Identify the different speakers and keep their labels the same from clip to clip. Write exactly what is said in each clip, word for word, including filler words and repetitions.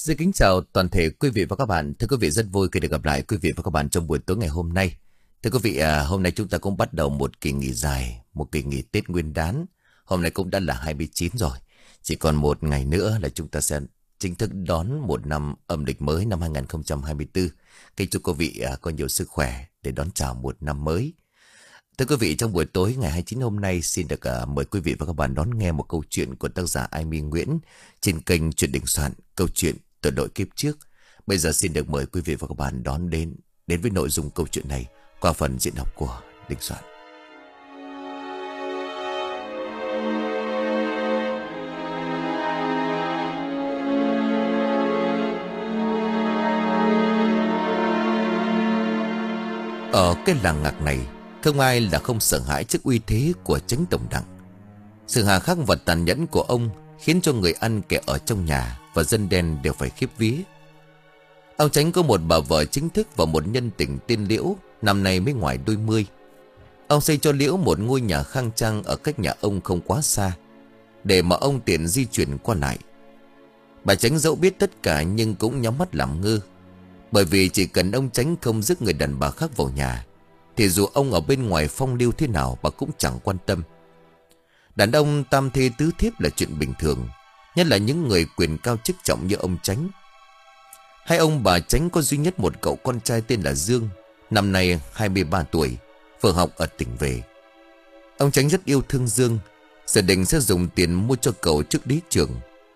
Speaker 1: Xin kính chào toàn thể quý vị và các bạn. Thưa quý vị, rất vui khi được gặp lại quý vị và các bạn trong buổi tối ngày hôm nay. Thưa quý vị, à, hôm nay chúng ta cũng bắt đầu một kỳ nghỉ dài, một kỳ nghỉ Tết Nguyên đán. Hôm nay cũng đã là hai mươi chín rồi. Chỉ còn một ngày nữa là chúng ta sẽ chính thức đón một năm âm lịch mới năm hai không hai tư. Kính chúc quý vị à, có nhiều sức khỏe để đón chào một năm mới. Thưa quý vị, trong buổi tối ngày hai mươi chín hôm nay xin được uh, mời quý vị và các bạn đón nghe một câu chuyện của tác giả Ai My Nguyễn trên kênh Chuyện Đình Soạn, câu chuyện Tội Lỗi Kiếp Trước. Bây giờ xin được mời quý vị và các bạn đón đến đến với nội dung câu chuyện này qua phần diễn đọc của Đình Soạn. Ở cái làng Ngạc này, không ai là không sợ hãi trước uy thế của Chánh Tổng Đặng. Sự hà khắc và tàn nhẫn của ông khiến cho người ăn kẻ ở trong nhà và dân đen đều phải khiếp vía. Ông Chánh có một bà vợ chính thức và một nhân tình tên Liễu, năm nay mới ngoài đôi mươi. Ông xây cho Liễu một ngôi nhà khang trang ở cách nhà ông không quá xa, để mà ông tiện di chuyển qua lại. Bà Chánh dẫu biết tất cả nhưng cũng nhắm mắt làm ngơ, bởi vì chỉ cần ông Chánh không rước người đàn bà khác vào nhà thì dù ông ở bên ngoài phong lưu thế nào bà cũng chẳng quan tâm. Đàn ông tam thê tứ thiếp là chuyện bình thường, nhất là những người quyền cao chức trọng như ông Chánh. Hai ông bà Chánh có duy nhất một cậu con trai tên là Dương, năm nay hai mươi ba tuổi, vừa học ở tỉnh về. Ông Chánh rất yêu thương Dương, dự định sẽ dùng tiền mua cho cậu trước lý trường.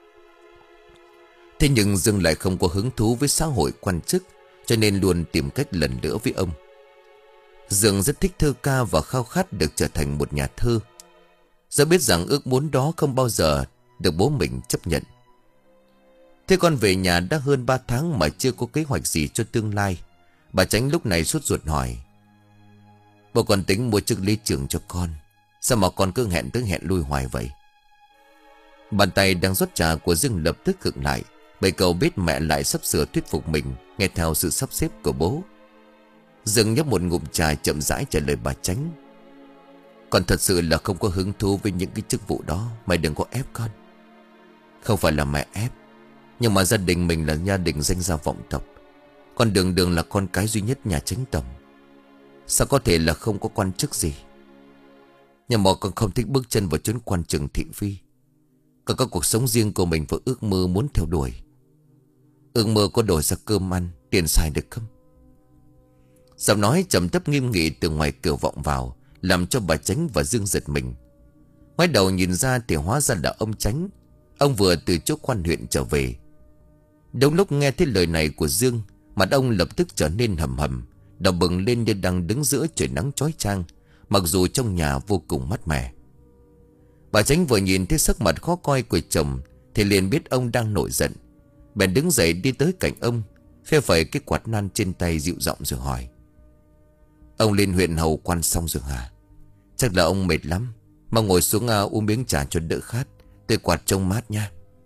Speaker 1: Thế nhưng Dương lại không có hứng thú với xã hội quan chức, cho nên luôn tìm cách lần nữa với ông. Dương rất thích thơ ca và khao khát được trở thành một nhà thơ. Do biết rằng ước muốn đó không bao giờ được bố mình chấp nhận. Thế con về nhà đã hơn ba tháng mà chưa có kế hoạch gì cho tương lai. Bà Chánh lúc này sốt ruột hỏi: "Bố còn tính mua chức lý trưởng cho con, sao mà con cứ hẹn tới hẹn lui hoài vậy?" Bàn tay đang rót trà của Dương lập tức khựng lại, bởi cậu biết mẹ lại sắp sửa thuyết phục mình nghe theo sự sắp xếp của bố. Dương nhấp một ngụm trà chậm rãi trả lời bà Chánh: "Con thật sự là không có hứng thú với những cái chức vụ đó, mày đừng có ép con." "Không phải là mẹ ép, nhưng mà gia đình mình là gia đình danh gia vọng tộc. Con đường đường là con cái duy nhất nhà Chánh tổng, sao có thể là không có quan chức gì. Nhưng mà con không thích bước chân vào chốn quan trường thị phi. Con có cuộc sống riêng của mình và ước mơ muốn theo đuổi. Ước mơ có đổi ra cơm ăn, tiền xài được không?" Giọng nói trầm thấp nghiêm nghị từ ngoài cửa vọng vào, làm cho bà Chánh và Dương giật mình. Ngoái đầu nhìn ra thì hóa ra là ông Chánh. Ông vừa từ chỗ quan huyện trở về. Đúng lúc nghe thấy lời này của Dương, mặt ông lập tức trở nên hầm hầm, đầu bừng lên như đang đứng giữa trời nắng chói chang, mặc dù trong nhà vô cùng mát mẻ. Bà Chánh vừa nhìn thấy sắc mặt khó coi của chồng thì liền biết ông đang nổi giận. Bèn đứng dậy đi tới cạnh ông, phe phẩy cái quạt nan trên tay dịu giọng rồi hỏi: "Ông lên huyện hầu quan xong rồi hả? Chắc là ông mệt lắm, mà ngồi xuống uh, uống miếng trà cho đỡ khát. Tôi quạt trông mát nha."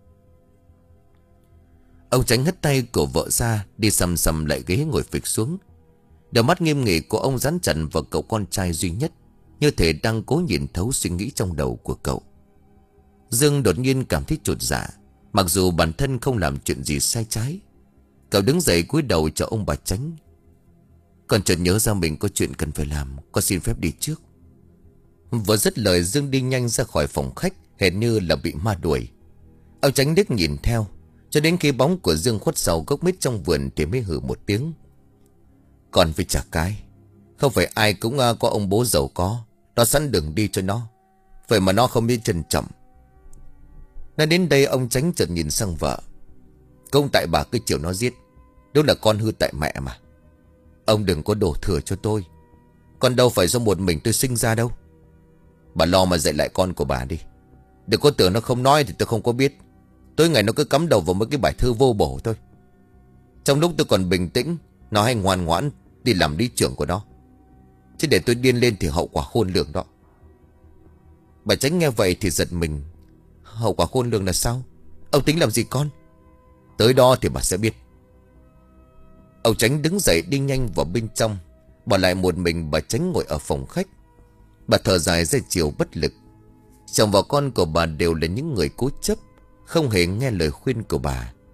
Speaker 1: Ông Chánh hất tay của vợ ra, đi sầm sầm lại ghế ngồi phịch xuống. Đôi mắt nghiêm nghị của ông dán chặt vào cậu con trai duy nhất, như thể đang cố nhìn thấu suy nghĩ trong đầu của cậu. Dương đột nhiên cảm thấy chột dạ, mặc dù bản thân không làm chuyện gì sai trái. Cậu đứng dậy cúi đầu cho ông bà Chánh: "Con chợt nhớ ra mình có chuyện cần phải làm, con xin phép đi trước." Vừa dứt lời, Dương đi nhanh ra khỏi phòng khách, hệt như là bị ma đuổi. Ông Chánh liếc nhìn theo, cho đến khi bóng của Dương khuất sau gốc mít trong vườn thì mới hừ một tiếng: "Còn phải trả cái, không phải ai cũng uh, có ông bố giàu có, nó sẵn đường đi cho nó, vậy mà nó không biết trân trọng." Nói đến đây, ông Chánh chợt nhìn sang vợ: "Không tại bà cứ chiều nó giết, đúng là con hư tại mẹ mà. Ông đừng có đổ thừa cho tôi, con đâu phải do một mình tôi sinh ra đâu. Bà lo mà dạy lại con của bà đi. Đừng có tưởng nó không nói thì tôi không có biết. Tối ngày nó cứ cắm đầu vào mấy cái bài thơ vô bổ thôi. Trong lúc tôi còn bình tĩnh, nó hay ngoan ngoãn đi làm lý trưởng của nó. Chứ để tôi điên lên thì hậu quả khôn lường đó." Bà Chánh nghe vậy thì giật mình: "Hậu quả khôn lường là sao? Ông tính làm gì con?" "Tới đó thì bà sẽ biết." Ông Chánh đứng dậy đi nhanh vào bên trong, bỏ lại một mình bà Chánh ngồi ở phòng khách. Bà thở dài ra chiều bất lực. Chồng và con của bà đều là những người cố chấp, không hề nghe lời khuyên của bà,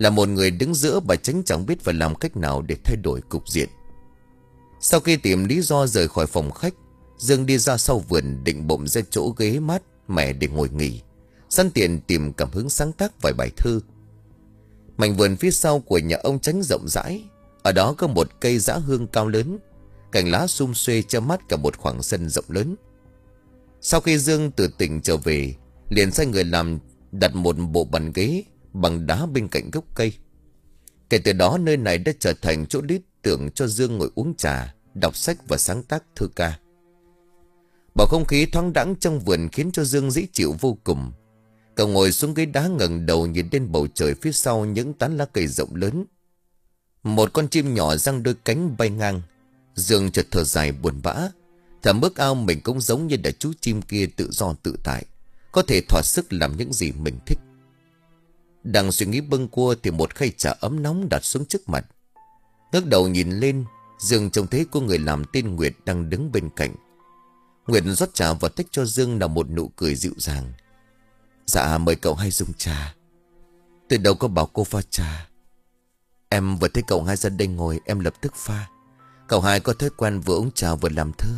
Speaker 1: Là một người đứng giữa, bà Tránh chẳng biết phải làm cách nào để thay đổi cục diện. Sau khi tìm lý do rời khỏi phòng khách, Dương đi ra sau vườn, định bụng ra chỗ ghế mát mẻ để ngồi nghỉ, sẵn tiện tìm cảm hứng sáng tác vài bài thơ. Mảnh vườn phía sau của nhà ông Tránh rộng rãi. Ở đó có một cây dã hương cao lớn, cành lá sum xuê che mắt cả một khoảng sân rộng lớn. Sau khi Dương từ tỉnh trở về, liền sai người làm đặt một bộ bàn ghế bằng đá bên cạnh gốc cây. Kể từ đó, nơi này đã trở thành chỗ lý tưởng cho Dương ngồi uống trà, đọc sách và sáng tác thơ ca. Bầu không khí thoáng đãng trong vườn khiến cho Dương dễ chịu vô cùng. Cậu ngồi xuống ghế đá, ngẩng đầu nhìn lên bầu trời phía sau những tán lá cây rộng lớn. Một con chim nhỏ giăng đôi cánh bay ngang. Dương chợt thở dài buồn bã, thầm ước ao mình cũng giống như là chú chim kia, tự do tự tại, có thể thỏa sức làm những gì mình thích. Đang suy nghĩ bâng cua thì một khay trà ấm nóng đặt xuống trước mặt. Ngước đầu nhìn lên, Dương trông thấy có người làm tên Nguyệt đang đứng bên cạnh. Nguyệt rót trà vào tách cho Dương là một nụ cười dịu dàng. Dạ mời cậu hai dùng trà. Từ đâu có bảo cô pha trà. Em vừa thấy cậu hai ra đây ngồi, em lập tức pha. Cậu hai có thói quen vừa uống trà vừa làm thơ.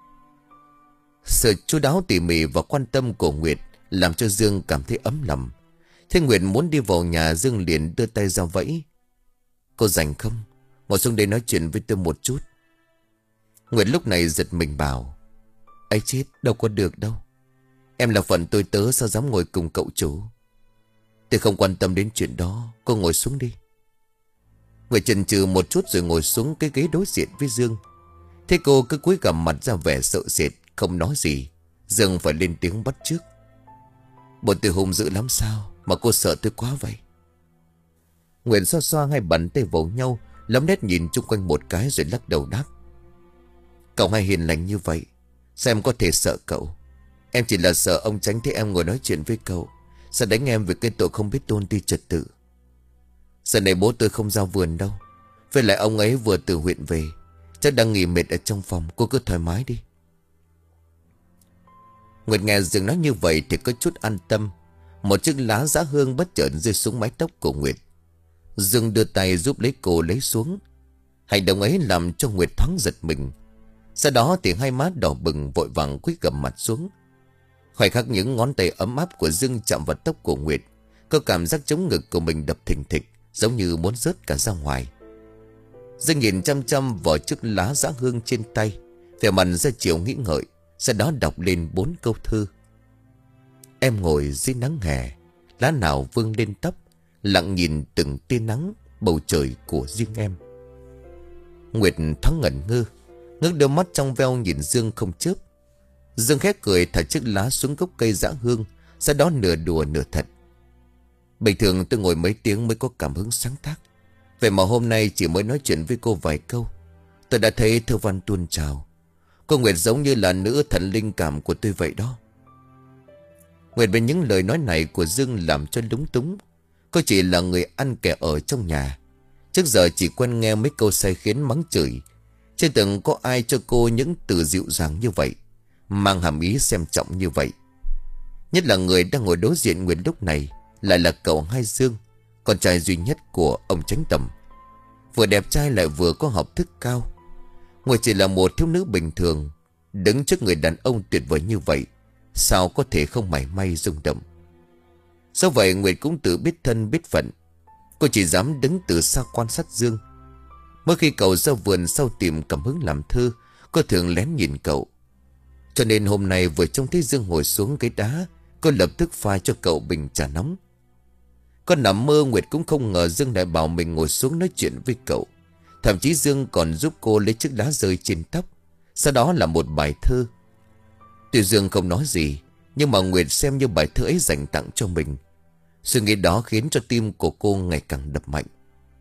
Speaker 1: Sự chu đáo tỉ mỉ và quan tâm của Nguyệt làm cho Dương cảm thấy ấm lòng. Thế Nguyệt muốn đi vào nhà, Dương liền đưa tay ra vẫy. Cô rảnh không? Ngồi xuống đây nói chuyện với tôi một chút. Nguyệt lúc này giật mình bảo: ấy chết, đâu có được đâu. Em là phận tôi tớ, sao dám ngồi cùng cậu chủ. Tôi không quan tâm đến chuyện đó, cô ngồi xuống đi. Nguyệt chần chừ một chút rồi ngồi xuống cái ghế đối diện với Dương. Thế cô cứ cúi gằm mặt ra vẻ sợ sệt, không nói gì. Dương phải lên tiếng bắt chước: Bộ từ hung dữ lắm sao mà cô sợ tôi quá vậy? Nguyệt xoa xoa hai bàn tay vào nhau, lấm nét nhìn chung quanh một cái rồi lắc đầu đáp: Cậu hai hiền lành như vậy, sao em có thể sợ cậu? Em chỉ là sợ ông Tránh thấy em ngồi nói chuyện với cậu sẽ đánh em vì cái tội không biết tôn ti trật tự. Giờ này bố tôi không giao vườn đâu, với lại ông ấy vừa từ huyện về, chắc đang nghỉ mệt ở trong phòng. Cô cứ thoải mái đi. Nguyệt nghe Dương nói như vậy thì có chút an tâm. Một chiếc lá dã hương bất chợt rơi xuống mái tóc của Nguyệt. Dương đưa tay giúp lấy cô lấy xuống. Hành động ấy làm cho Nguyệt thoáng giật mình. Sau đó thì hai má đỏ bừng, vội vàng cúi gằm mặt xuống. Khoảnh khắc những ngón tay ấm áp của Dương chạm vào tóc của Nguyệt, có cảm giác chống ngực của mình đập thình thịch, giống như muốn rớt cả ra ngoài. Dương nhìn chăm chăm vào chiếc lá dã hương trên tay, vẻ mặt ra chiều nghĩ ngợi, sau đó đọc lên bốn câu thơ. Em ngồi dưới nắng hè, lá nào vương lên tóc, lặng nhìn từng tia nắng, bầu trời của riêng em. Nguyệt thoáng ngẩn ngơ, ngước đôi mắt trong veo nhìn Dương không chớp. Dương khẽ cười thả chiếc lá xuống gốc cây dã hương, sau đó nửa đùa nửa thật: Bình thường tôi ngồi mấy tiếng mới có cảm hứng sáng tác, vậy mà hôm nay chỉ mới nói chuyện với cô vài câu, tôi đã thấy thơ văn tuôn trào. Cô Nguyệt giống như là nữ thần linh cảm của tôi vậy đó. Nguyệt bên những lời nói này của Dương làm cho lúng túng. Cô chỉ là người ăn kẻ ở trong nhà, trước giờ chỉ quen nghe mấy câu sai khiến mắng chửi, chưa từng có ai cho cô những từ dịu dàng như vậy, mang hàm ý xem trọng như vậy. Nhất là người đang ngồi đối diện Nguyệt lúc này lại là cậu hai Dương, con trai duy nhất của ông Chánh Tầm. Vừa đẹp trai lại vừa có học thức cao. Nguyệt chỉ là một thiếu nữ bình thường, đứng trước người đàn ông tuyệt vời như vậy, sao có thể không mảy may rung động. Do vậy Nguyệt cũng tự biết thân biết phận. Cô chỉ dám đứng từ xa quan sát Dương. Mỗi khi cậu ra vườn sau tìm cảm hứng làm thơ, cô thường lén nhìn cậu. Cho nên hôm nay vừa trông thấy Dương ngồi xuống cái đá, cô lập tức pha cho cậu bình trà nóng. Con nằm mơ Nguyệt cũng không ngờ Dương lại bảo mình ngồi xuống nói chuyện với cậu. Thậm chí Dương còn giúp cô lấy chiếc lá rơi trên tóc, sau đó là một bài thơ. Tuy Dương không nói gì, nhưng mà Nguyệt xem như bài thơ ấy dành tặng cho mình. Suy nghĩ đó khiến cho tim của cô ngày càng đập mạnh.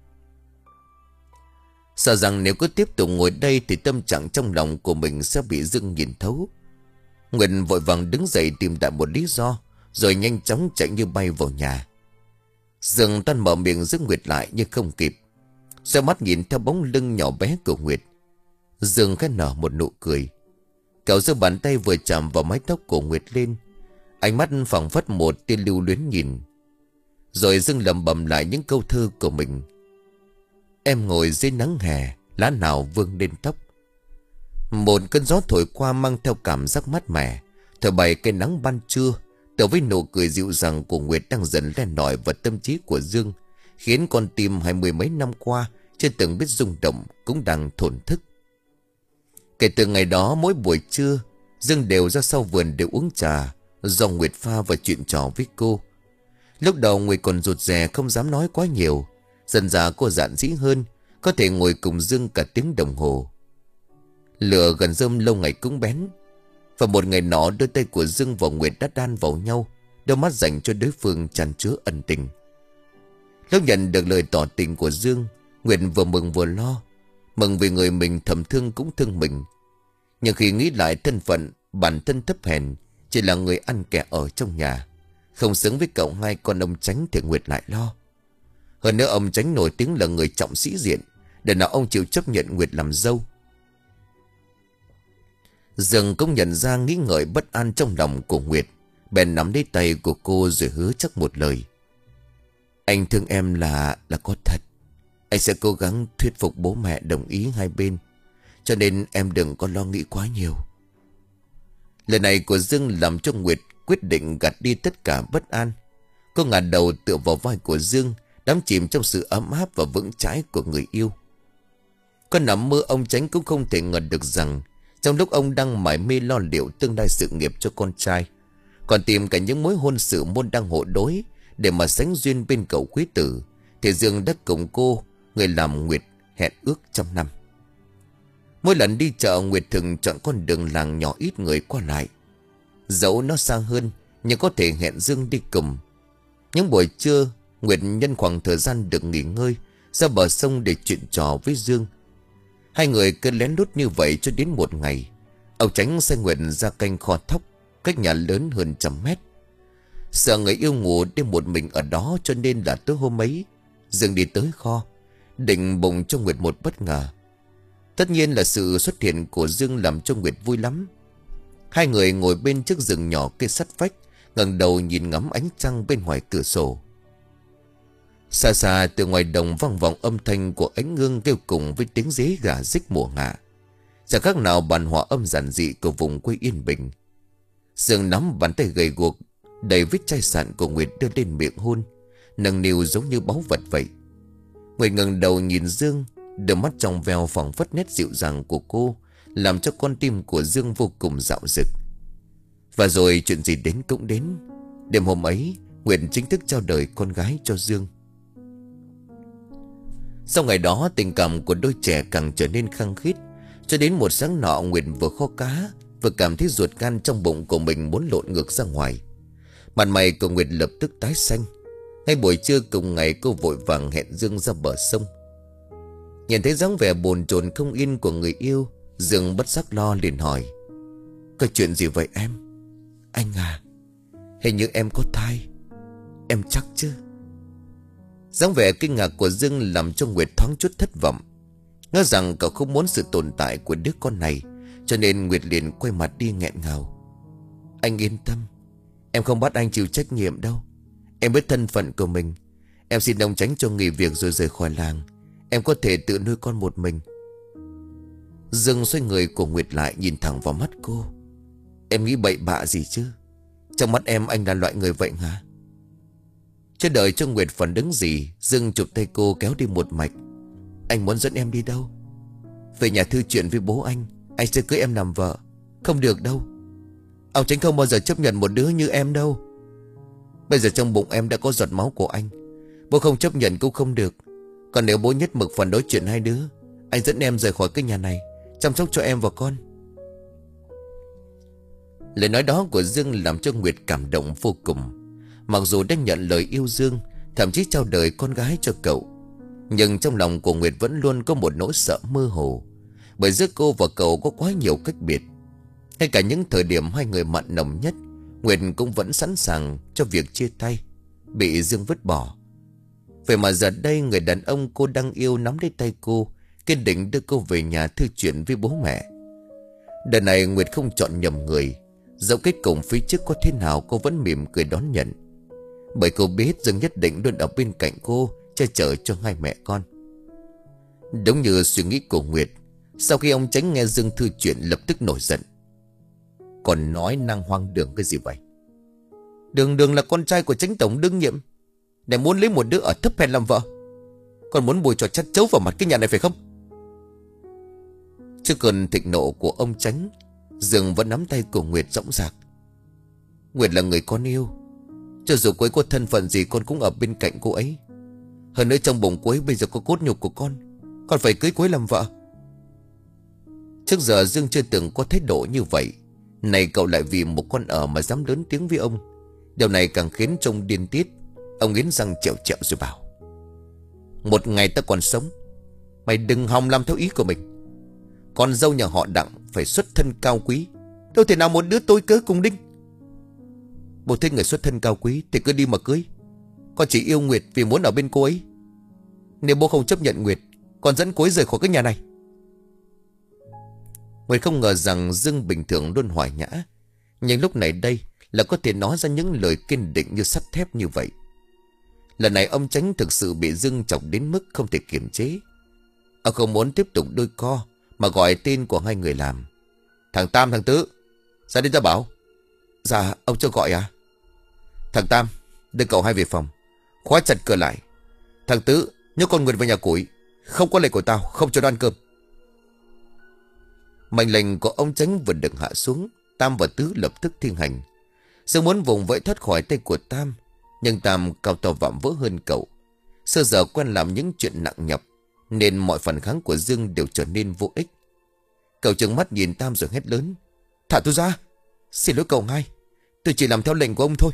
Speaker 1: Sợ rằng nếu cứ tiếp tục ngồi đây thì tâm trạng trong lòng của mình sẽ bị Dương nhìn thấu. Nguyệt vội vàng đứng dậy tìm đại một lý do, rồi nhanh chóng chạy như bay vào nhà. Dương toan mở miệng giữ Nguyệt lại nhưng không kịp. Xoay mắt nhìn theo bóng lưng nhỏ bé của Nguyệt, Dương khẽ nở một nụ cười. Cậu giơ bàn tay vừa chạm vào mái tóc của Nguyệt lên, ánh mắt phảng phất một tia lưu luyến nhìn. Rồi Dương lẩm bẩm lại những câu thơ của mình. Em ngồi dưới nắng hè, lá nào vương lên tóc. Một cơn gió thổi qua mang theo cảm giác mát mẻ, thổi bay cái nắng ban trưa, tựa với nụ cười dịu dàng của Nguyệt đang dần len lỏi vào tâm trí của Dương, khiến con tim hai mươi mấy năm qua chưa từng biết rung động cũng đang thổn thức. Kể từ ngày đó, mỗi buổi trưa Dương đều ra sau vườn để uống trà do Nguyệt pha và chuyện trò với cô. Lúc đầu Nguyệt còn rụt rè không dám nói quá nhiều. Dần dà cô dạn dĩ hơn, có thể ngồi cùng Dương cả tiếng đồng hồ. Lửa gần rơm lâu ngày cũng bén. Và một ngày nọ, đôi tay của Dương và Nguyệt đã đan vào nhau, đôi mắt dành cho đối phương tràn chứa ân tình. Lúc nhận được lời tỏ tình của Dương, Nguyệt vừa mừng vừa lo. Mừng vì người mình thầm thương cũng thương mình. Nhưng khi nghĩ lại thân phận bản thân thấp hèn, chỉ là người ăn kẻ ở trong nhà, không xứng với cậu hai con ông Chánh, thì Nguyệt lại lo. Hơn nữa ông Chánh nổi tiếng là người trọng sĩ diện, để nào ông chịu chấp nhận Nguyệt làm dâu. Dương cũng nhận ra nghĩ ngợi bất an trong lòng của Nguyệt, bèn nắm lấy tay của cô rồi hứa chắc một lời. Anh thương em là là có thật. Anh sẽ cố gắng thuyết phục bố mẹ đồng ý hai bên, cho nên em đừng có lo nghĩ quá nhiều. Lời này của Dương làm cho Nguyệt quyết định gạt đi tất cả bất an. Cô ngả đầu tựa vào vai của Dương, đắm chìm trong sự ấm áp và vững chãi của người yêu. Có nằm mơ ông Chánh cũng không thể ngờ được rằng trong lúc ông đang mải mê lo liệu tương lai sự nghiệp cho con trai, còn tìm cả những mối hôn sự môn đăng hộ đối để mà sánh duyên bên cậu quý tử, thì Dương đã cùng cô, người làm Nguyệt, hẹn ước trăm năm. Mỗi lần đi chợ, Nguyệt thường chọn con đường làng nhỏ ít người qua lại. Dẫu nó xa hơn, nhưng có thể hẹn Dương đi cùng. Những buổi trưa, Nguyệt nhân khoảng thời gian được nghỉ ngơi, ra bờ sông để chuyện trò với Dương. Hai người cứ lén lút như vậy cho đến một ngày, ông Chánh sai Nguyệt ra canh kho thóc cách nhà lớn hơn trăm mét. Sợ người yêu ngủ đêm một mình ở đó, cho nên là tối hôm ấy Dương đi tới kho, định bụng cho Nguyệt một bất ngờ. Tất nhiên là sự xuất hiện của Dương làm cho Nguyệt vui lắm. Hai người ngồi bên chiếc giường nhỏ cây sắt vách, ngẩng đầu nhìn ngắm ánh trăng bên ngoài cửa sổ. Xa xa từ ngoài đồng vang vọng âm thanh của ánh ngương kêu cùng với tiếng dế gà rích mùa hạ, chẳng khác nào bản hòa âm giản dị của vùng quê yên bình. Dương nắm bàn tay gầy guộc đầy vết chai sạn của Nguyệt đưa lên miệng hôn, nâng niu giống như báu vật vậy. Nguyệt ngẩng đầu nhìn Dương, đôi mắt trong veo phảng phất nét dịu dàng của cô, làm cho con tim của Dương vô cùng dạo dực. Và rồi chuyện gì đến cũng đến. Đêm hôm ấy, Nguyệt chính thức trao đời con gái cho Dương. Sau ngày đó, tình cảm của đôi trẻ càng trở nên khăng khít, cho đến một sáng nọ, Nguyệt vừa kho cá, vừa cảm thấy ruột gan trong bụng của mình muốn lộn ngược ra ngoài. Mặt mày của Nguyệt lập tức tái xanh. Ngay buổi trưa cùng ngày, cô vội vàng hẹn Dương ra bờ sông. Nhìn thấy dáng vẻ bồn chồn không yên của người yêu, Dương bất giác lo liền hỏi: có chuyện gì vậy em? Anh à, hình như em có thai. Em chắc chứ? Dáng vẻ kinh ngạc của Dương làm cho Nguyệt thoáng chút thất vọng. Ngỡ rằng cậu không muốn sự tồn tại của đứa con này, cho nên Nguyệt liền quay mặt đi nghẹn ngào. Anh yên tâm, em không bắt anh chịu trách nhiệm đâu. Em biết thân phận của mình. Em xin ông Chánh cho nghỉ việc rồi rời khỏi làng. Em có thể tự nuôi con một mình. Dương xoay người của Nguyệt lại, nhìn thẳng vào mắt cô. Em nghĩ bậy bạ gì chứ? Trong mắt em anh là loại người vậy hả? Chưa đợi cho Nguyệt phản ứng gì, Dương chụp tay cô kéo đi một mạch. Anh muốn dẫn em đi đâu? Về nhà thư chuyện với bố anh, anh sẽ cưới em làm vợ. Không được đâu. Ông Chánh không bao giờ chấp nhận một đứa như em đâu. Bây giờ trong bụng em đã có giọt máu của anh. Bố không chấp nhận cũng không được. Còn nếu bố nhất mực phản đối chuyện hai đứa, anh dẫn em rời khỏi cái nhà này, chăm sóc cho em và con. Lời nói đó của Dương làm cho Nguyệt cảm động vô cùng. Mặc dù đã nhận lời yêu Dương, thậm chí trao đời con gái cho cậu, nhưng trong lòng của Nguyệt vẫn luôn có một nỗi sợ mơ hồ. Bởi giữa cô và cậu có quá nhiều cách biệt. Ngay cả những thời điểm hai người mặn nồng nhất, Nguyệt cũng vẫn sẵn sàng cho việc chia tay, bị Dương vứt bỏ. Vậy mà giờ đây người đàn ông cô đang yêu nắm lấy tay cô, kiên định đưa cô về nhà thư chuyện với bố mẹ. Đợt này Nguyệt không chọn nhầm người. Dẫu kết cục phía trước có thế nào, cô vẫn mỉm cười đón nhận. Bởi cô biết Dương nhất định luôn ở bên cạnh cô, che chở cho hai mẹ con. Đúng như suy nghĩ của Nguyệt, sau khi ông Chánh nghe Dương thư chuyện lập tức nổi giận. Còn nói năng hoang đường cái gì vậy? Đường Đường là con trai của Chánh tổng đương nhiệm, để muốn lấy một đứa ở thấp hèn làm vợ, còn muốn bồi trò chát chấu vào mặt cái nhà này phải không? Trước cơn thịnh nộ của ông Chánh, Dương vẫn nắm tay của Nguyệt dõng dạc. Nguyệt là người con yêu, cho dù cô ấy có thân phận gì con cũng ở bên cạnh cô ấy. Hơn nữa trong bụng cô ấy bây giờ có cốt nhục của con, con phải cưới cô ấy làm vợ. Trước giờ Dương chưa từng có thái độ như vậy. Này cậu lại vì một con ở mà dám lớn tiếng với ông. Điều này càng khiến trông điên tiết. Ông nghiến răng trẹo trẹo rồi bảo: một ngày ta còn sống, mày đừng hòng làm theo ý của mình. Con dâu nhà họ Đặng phải xuất thân cao quý, đâu thể nào một đứa tôi cớ cùng đinh. Bố thấy người xuất thân cao quý thì cứ đi mà cưới. Con chỉ yêu Nguyệt vì muốn ở bên cô ấy. Nếu bố không chấp nhận Nguyệt, con dẫn cô ấy rời khỏi cái nhà này. Nguyệt không ngờ rằng Dương bình thường luôn hòa nhã, nhưng lúc này đây là có thể nói ra những lời kiên định như sắt thép như vậy. Lần này ông Chánh thực sự bị Dương chọc đến mức không thể kiềm chế. Ông không muốn tiếp tục đôi co mà gọi tên của hai người làm: thằng Tam, thằng Tứ, ra đây ta bảo. Dạ ông cho gọi à? Thằng Tam, đưa cậu hai về phòng, khóa chặt cửa lại. Thằng Tứ, nhớ con Nguyệt vào nhà củi, không có lệnh của tao không cho nó ăn cơm. Mệnh lệnh của ông Chánh vừa được hạ xuống, Tam và Tứ lập tức thi hành. Dương muốn vùng vẫy thoát khỏi tay của Tam, nhưng Tam cao to vạm vỡ hơn cậu, xưa giờ quen làm những chuyện nặng nhọc, nên mọi phản kháng của Dương đều trở nên vô ích. Cậu trừng mắt nhìn Tam rồi hét lớn: thả tôi ra! Xin lỗi cậu hai, tôi chỉ làm theo lệnh của ông thôi.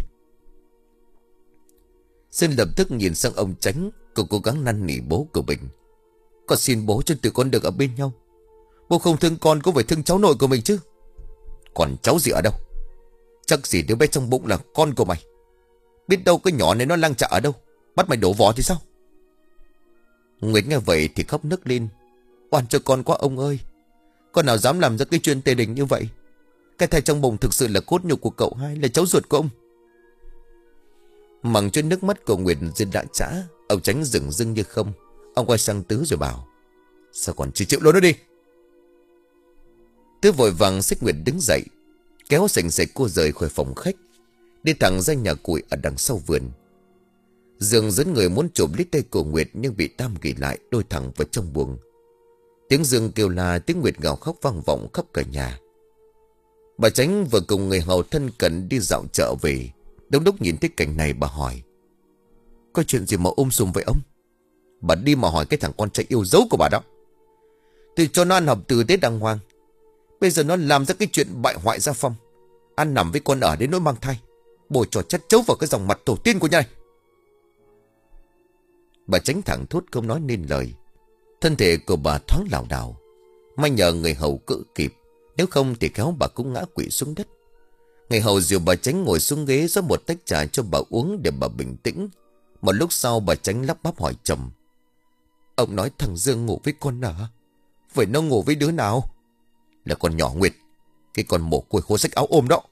Speaker 1: Dương lập tức nhìn sang ông Chánh, cậu cố gắng năn nỉ bố của mình: con xin bố cho tụi con được ở bên nhau. Bố không thương con cũng phải thương cháu nội của mình chứ. Còn cháu gì ở đâu? Chắc gì đứa bé trong bụng là con của mày. Biết đâu cái nhỏ này nó lang chạ ở đâu, bắt mày đổ vỏ thì sao? Nguyệt nghe vậy thì khóc nức lên: oan cho con quá ông ơi. Con nào dám làm ra cái chuyện tê đình như vậy. Cái thai trong bụng thực sự là cốt nhục của cậu hai, là cháu ruột của ông. Mằng cho nước mắt của Nguyệt dần đã chã, ông Chánh dừng dưng như không. Ông quay sang Tứ rồi bảo: sao còn chưa chịu luôn nó đi? Tứ vội vàng xích Nguyệt đứng dậy, kéo sành sạch cô rời khỏi phòng khách, đi thẳng ra nhà củi ở đằng sau vườn. Dương dẫn người muốn chụp lấy tay của Nguyệt, nhưng bị Tam ghi lại, đôi thẳng vào trong buồng. Tiếng Dương kêu la, tiếng Nguyệt gào khóc vang vọng khắp cả nhà. Bà Chánh vừa cùng người hầu thân cận đi dạo chợ về. Đống đốc nhìn thấy cảnh này, bà hỏi: có chuyện gì mà ôm sùm vậy ông? Bà đi mà hỏi cái thằng con trai yêu dấu của bà đó. Tôi cho nó ăn học tử tế đàng hoàng, bây giờ nó làm ra cái chuyện bại hoại gia phong, ăn nằm với con ở đến nỗi mang thai, bồi trò chất chấu vào cái dòng mặt tổ tiên của nhà này. Bà Chánh thẳng thốt không nói nên lời. Thân thể của bà thoáng lảo đảo, may nhờ người hầu cự kịp, nếu không thì kéo bà cũng ngã quỵ xuống đất. Người hầu dìu bà Chánh ngồi xuống ghế, rót một tách trà cho bà uống để bà bình tĩnh. Một lúc sau bà Chánh lắp bắp hỏi chồng: ông nói thằng Dương ngủ với con à? Vậy nó ngủ với đứa nào? Là con nhỏ Nguyệt, cái con mồ côi khô xách áo ôm đó.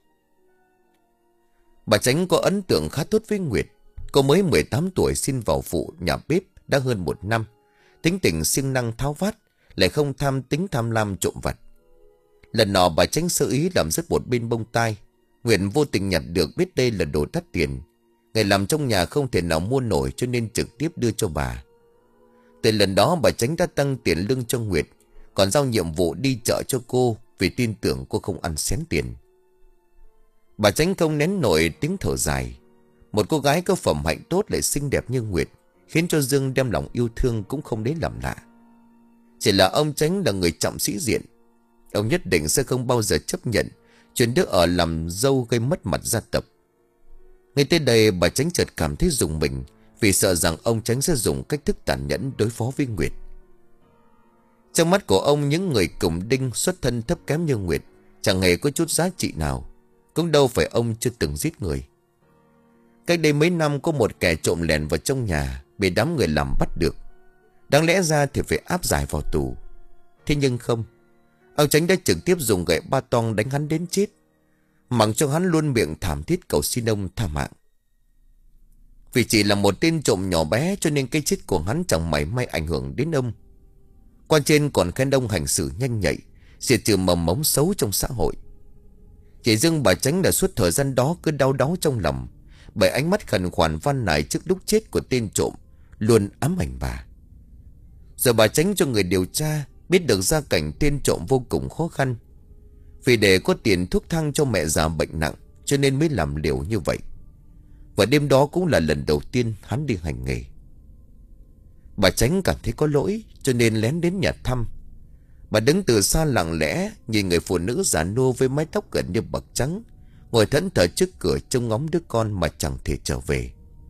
Speaker 1: Bà Chánh có ấn tượng khá tốt với Nguyệt. Cô mới mười tám tuổi xin vào phụ nhà bếp đã hơn một năm. Tính tình siêng năng tháo vát, lại không tham tính tham lam trộm vặt. Lần nọ bà Chánh sơ ý làm rớt một bên bông tai. Nguyệt vô tình nhặt được, biết đây là đồ đắt tiền, người làm trong nhà không thể nào mua nổi, cho nên trực tiếp đưa cho bà. Từ lần đó bà Chánh đã tăng tiền lương cho Nguyệt, còn giao nhiệm vụ đi chợ cho cô, vì tin tưởng cô không ăn xén tiền. Bà Chánh không nén nổi tiếng thở dài. Một cô gái có phẩm hạnh tốt lại xinh đẹp như Nguyệt, khiến cho Dương đem lòng yêu thương cũng không đến làm lạ. Chỉ là ông Chánh là người trọng sĩ diện. Ông nhất định sẽ không bao giờ chấp nhận chuyện đứa ở làm dâu gây mất mặt gia tộc. Ngay tới đây bà Chánh chợt cảm thấy rùng mình, vì sợ rằng ông Chánh sẽ dùng cách thức tàn nhẫn đối phó với Nguyệt. Trong mắt của ông, những người cùng đinh xuất thân thấp kém như Nguyệt chẳng hề có chút giá trị nào, cũng đâu phải ông chưa từng giết người. Cách đây mấy năm có một kẻ trộm lẻn vào trong nhà, bị đám người làm bắt được. Đáng lẽ ra thì phải áp giải vào tù. Thế nhưng không, ông Chánh đã trực tiếp dùng gậy ba tong đánh hắn đến chết, mặc cho hắn luôn miệng thảm thiết cầu xin ông tha mạng. Vì chỉ là một tên trộm nhỏ bé cho nên cái chết của hắn chẳng mảy may ảnh hưởng đến ông. Quan trên còn khen ông hành xử nhanh nhạy, diệt trừ mầm mống xấu trong xã hội. Chỉ riêng bà Chánh là suốt thời gian đó cứ đau đáu trong lòng, bởi ánh mắt khẩn khoản van nài trước lúc chết của tên trộm luôn ám ảnh bà. Giờ bà Chánh cho người điều tra biết được gia cảnh tên trộm vô cùng khó khăn. Vì để có tiền thuốc thang cho mẹ già bệnh nặng cho nên mới làm liều như vậy. Và đêm đó cũng là lần đầu tiên hắn đi hành nghề. Bà Chánh cảm thấy có lỗi cho nên lén đến nhà thăm. Bà đứng từ xa lặng lẽ nhìn người phụ nữ già nua với mái tóc gần như bạc trắng ngồi thẫn thờ trước cửa trông ngóng đứa con mà chẳng thể trở về.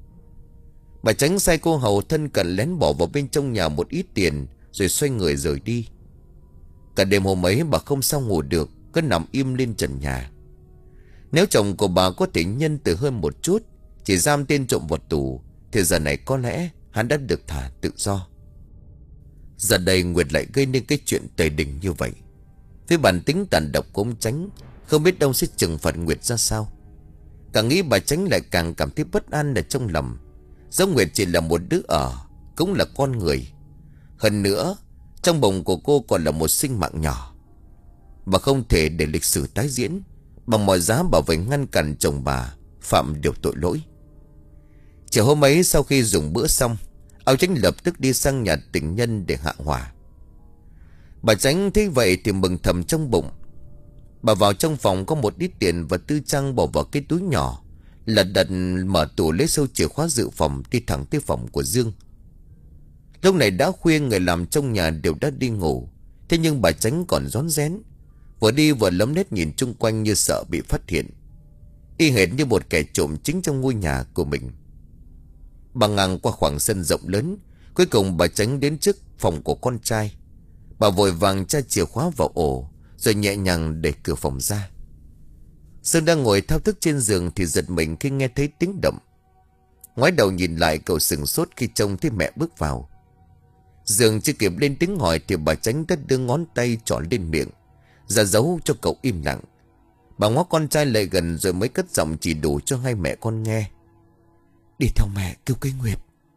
Speaker 1: Bà Chánh sai cô hầu thân cận lén bỏ vào bên trong nhà một ít tiền rồi xoay người rời đi. Cả đêm hôm ấy bà không sao ngủ được, cứ nằm im lên trần nhà. Nếu chồng của bà có thể nhân từ hơn một chút, chỉ giam tên trộm vào tù, thì giờ này có lẽ hắn đã được thả tự do. Giờ đây Nguyệt lại gây nên cái chuyện tày đình như vậy. Với bản tính tàn độc của ông Chánh, không biết ông sẽ trừng phạt Nguyệt ra sao. Càng nghĩ bà Chánh lại càng cảm thấy bất an ở trong lòng. Giống Nguyệt chỉ là một đứa ở, cũng là con người. Hơn nữa, trong bụng của cô còn là một sinh mạng nhỏ. Bà không thể để lịch sử tái diễn. Bằng mọi giá bà phải ngăn cản chồng bà phạm điều tội lỗi. Chiều hôm ấy sau khi dùng bữa xong, ông Chánh lập tức đi sang nhà tình nhân để hạ hỏa. Bà Chánh thấy vậy thì mừng thầm trong bụng. Bà vào trong phòng có một ít tiền và tư trang bỏ vào cái túi nhỏ, lật đật mở tủ lấy sâu chìa khóa dự phòng đi thẳng tới phòng của Dương. Lúc này đã khuya, người làm trong nhà đều đã đi ngủ. Thế nhưng bà Chánh còn rón rén, vừa đi vừa lấm lét nhìn chung quanh như sợ bị phát hiện, y hệt như một kẻ trộm chính trong ngôi nhà của mình. Bà ngang qua khoảng sân rộng lớn, cuối cùng bà Chánh đến trước phòng của con trai. Bà vội vàng tra chìa khóa vào ổ, rồi nhẹ nhàng đẩy cửa phòng ra. Dương đang ngồi thao thức trên giường thì giật mình khi nghe thấy tiếng động. Ngoái đầu nhìn lại, cậu sừng sốt khi trông thấy mẹ bước vào. Dương chưa kịp lên tiếng hỏi thì bà Chánh đã đưa ngón tay trỏ lên miệng, ra dấu cho cậu im lặng. Bà ngó con trai lại gần rồi mới cất giọng chỉ đủ cho hai mẹ con nghe. Đi theo mẹ cứu cái Nguyệt.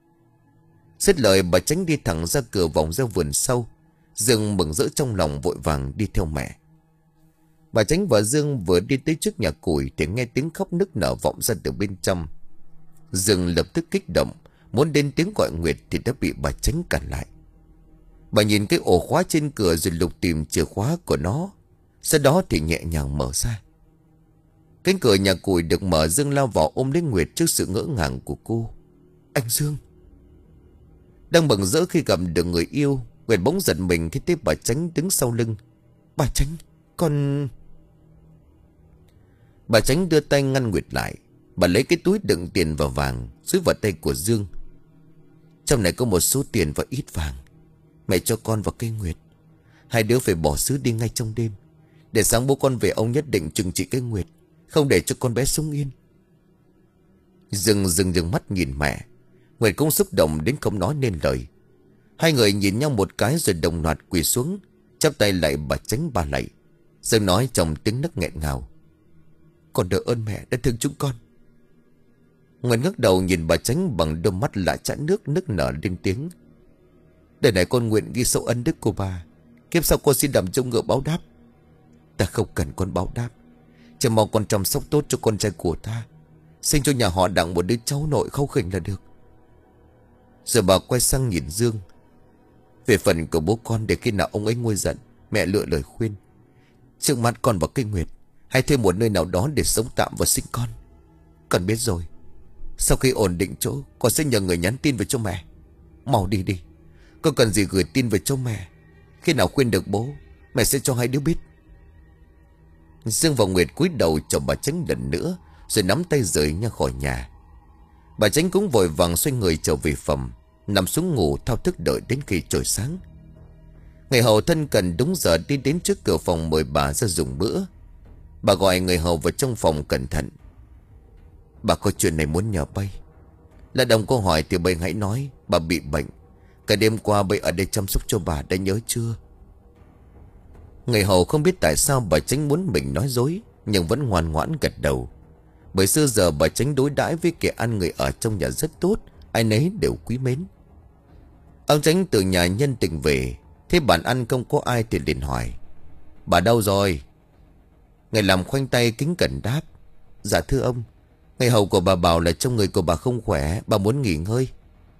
Speaker 1: Dứt lời bà Chánh đi thẳng ra cửa vòng ra vườn sau. Dương mừng rỡ trong lòng vội vàng đi theo mẹ. Bà Chánh và Dương vừa đi tới trước nhà củi thì nghe tiếng khóc nức nở vọng ra từ bên trong. Dương lập tức kích động, muốn đến tiếng gọi Nguyệt thì đã bị bà Chánh cản lại. Bà nhìn cái ổ khóa trên cửa rồi lục tìm chìa khóa của nó, sau đó thì nhẹ nhàng mở ra. Cánh cửa nhà củi được mở, Dương lao vào ôm lấy Nguyệt trước sự ngỡ ngàng của cô. Anh Dương! Đang mừng rỡ khi gặp được người yêu, Nguyệt bỗng giật mình khi thấy bà Chánh đứng sau lưng. Bà Chánh, con... Bà Chánh đưa tay ngăn Nguyệt lại. Bà lấy cái túi đựng tiền và vàng xúi vào tay của Dương. Trong này có một số tiền và ít vàng. Mẹ cho con và cây Nguyệt. Hai đứa phải bỏ xứ đi ngay trong đêm. Để sáng bố con về, ông nhất định trừng trị cái Nguyệt, không để cho con bé sống yên. Dương dừng dừng mắt nhìn mẹ. Nguyệt cũng xúc động đến không nói nên lời. Hai người nhìn nhau một cái rồi đồng loạt quỳ xuống, chắp tay lại bà Chánh ba lạy. Dương nói trong tiếng nấc nghẹn ngào. Con đỡ ơn mẹ đã thương chúng con. Nguyệt ngước đầu nhìn bà Chánh bằng đôi mắt lạ chã nước, nức nở lên tiếng. Đời này con nguyện ghi sâu ân đức của bà. Kiếp sau con xin làm trông ngựa báo đáp. Ta không cần con báo đáp, chỉ mong con chăm sóc tốt cho con trai của ta, sinh cho nhà họ Đặng một đứa cháu nội kháu khỉnh là được. Rồi bà quay sang nhìn Dương. Về phần của bố con, để khi nào ông ấy nguôi giận, mẹ lựa lời khuyên. Trước mắt con và cây Nguyệt hãy thêm một nơi nào đó để sống tạm và sinh con. Con biết rồi, sau khi ổn định chỗ, con sẽ nhờ người nhắn tin về cho mẹ. Mau đi đi, con cần gì gửi tin về cho mẹ. Khi nào khuyên được bố, mẹ sẽ cho hai đứa biết. Dương và Nguyệt cúi đầu cho bà Chánh lần nữa, rồi nắm tay rời nha khỏi nhà. Bà Chánh cũng vội vàng xoay người trở về phòng, nằm xuống ngủ thao thức đợi đến khi trời sáng. Người hầu thân cần đúng giờ đi đến trước cửa phòng mời bà ra dùng bữa. Bà gọi người hầu vào trong phòng cẩn thận. Bà có chuyện này muốn nhờ bay. Là đồng câu hỏi thì bay hãy nói. Bà bị bệnh, cả đêm qua bay ở đây chăm sóc cho bà, đã nhớ chưa? Người hầu không biết tại sao bà Chánh muốn mình nói dối, nhưng vẫn ngoan ngoãn gật đầu. Bởi xưa giờ bà Chánh đối đãi với kẻ ăn người ở trong nhà rất tốt, ai nấy đều quý mến. Ông Chánh từ nhà nhân tình về, thấy bàn ăn không có ai thì liền hỏi: "Bà đâu rồi?" Người làm khoanh tay kính cẩn đáp: "Dạ thưa ông, người hầu của bà bảo là trong người của bà không khỏe, bà muốn nghỉ ngơi."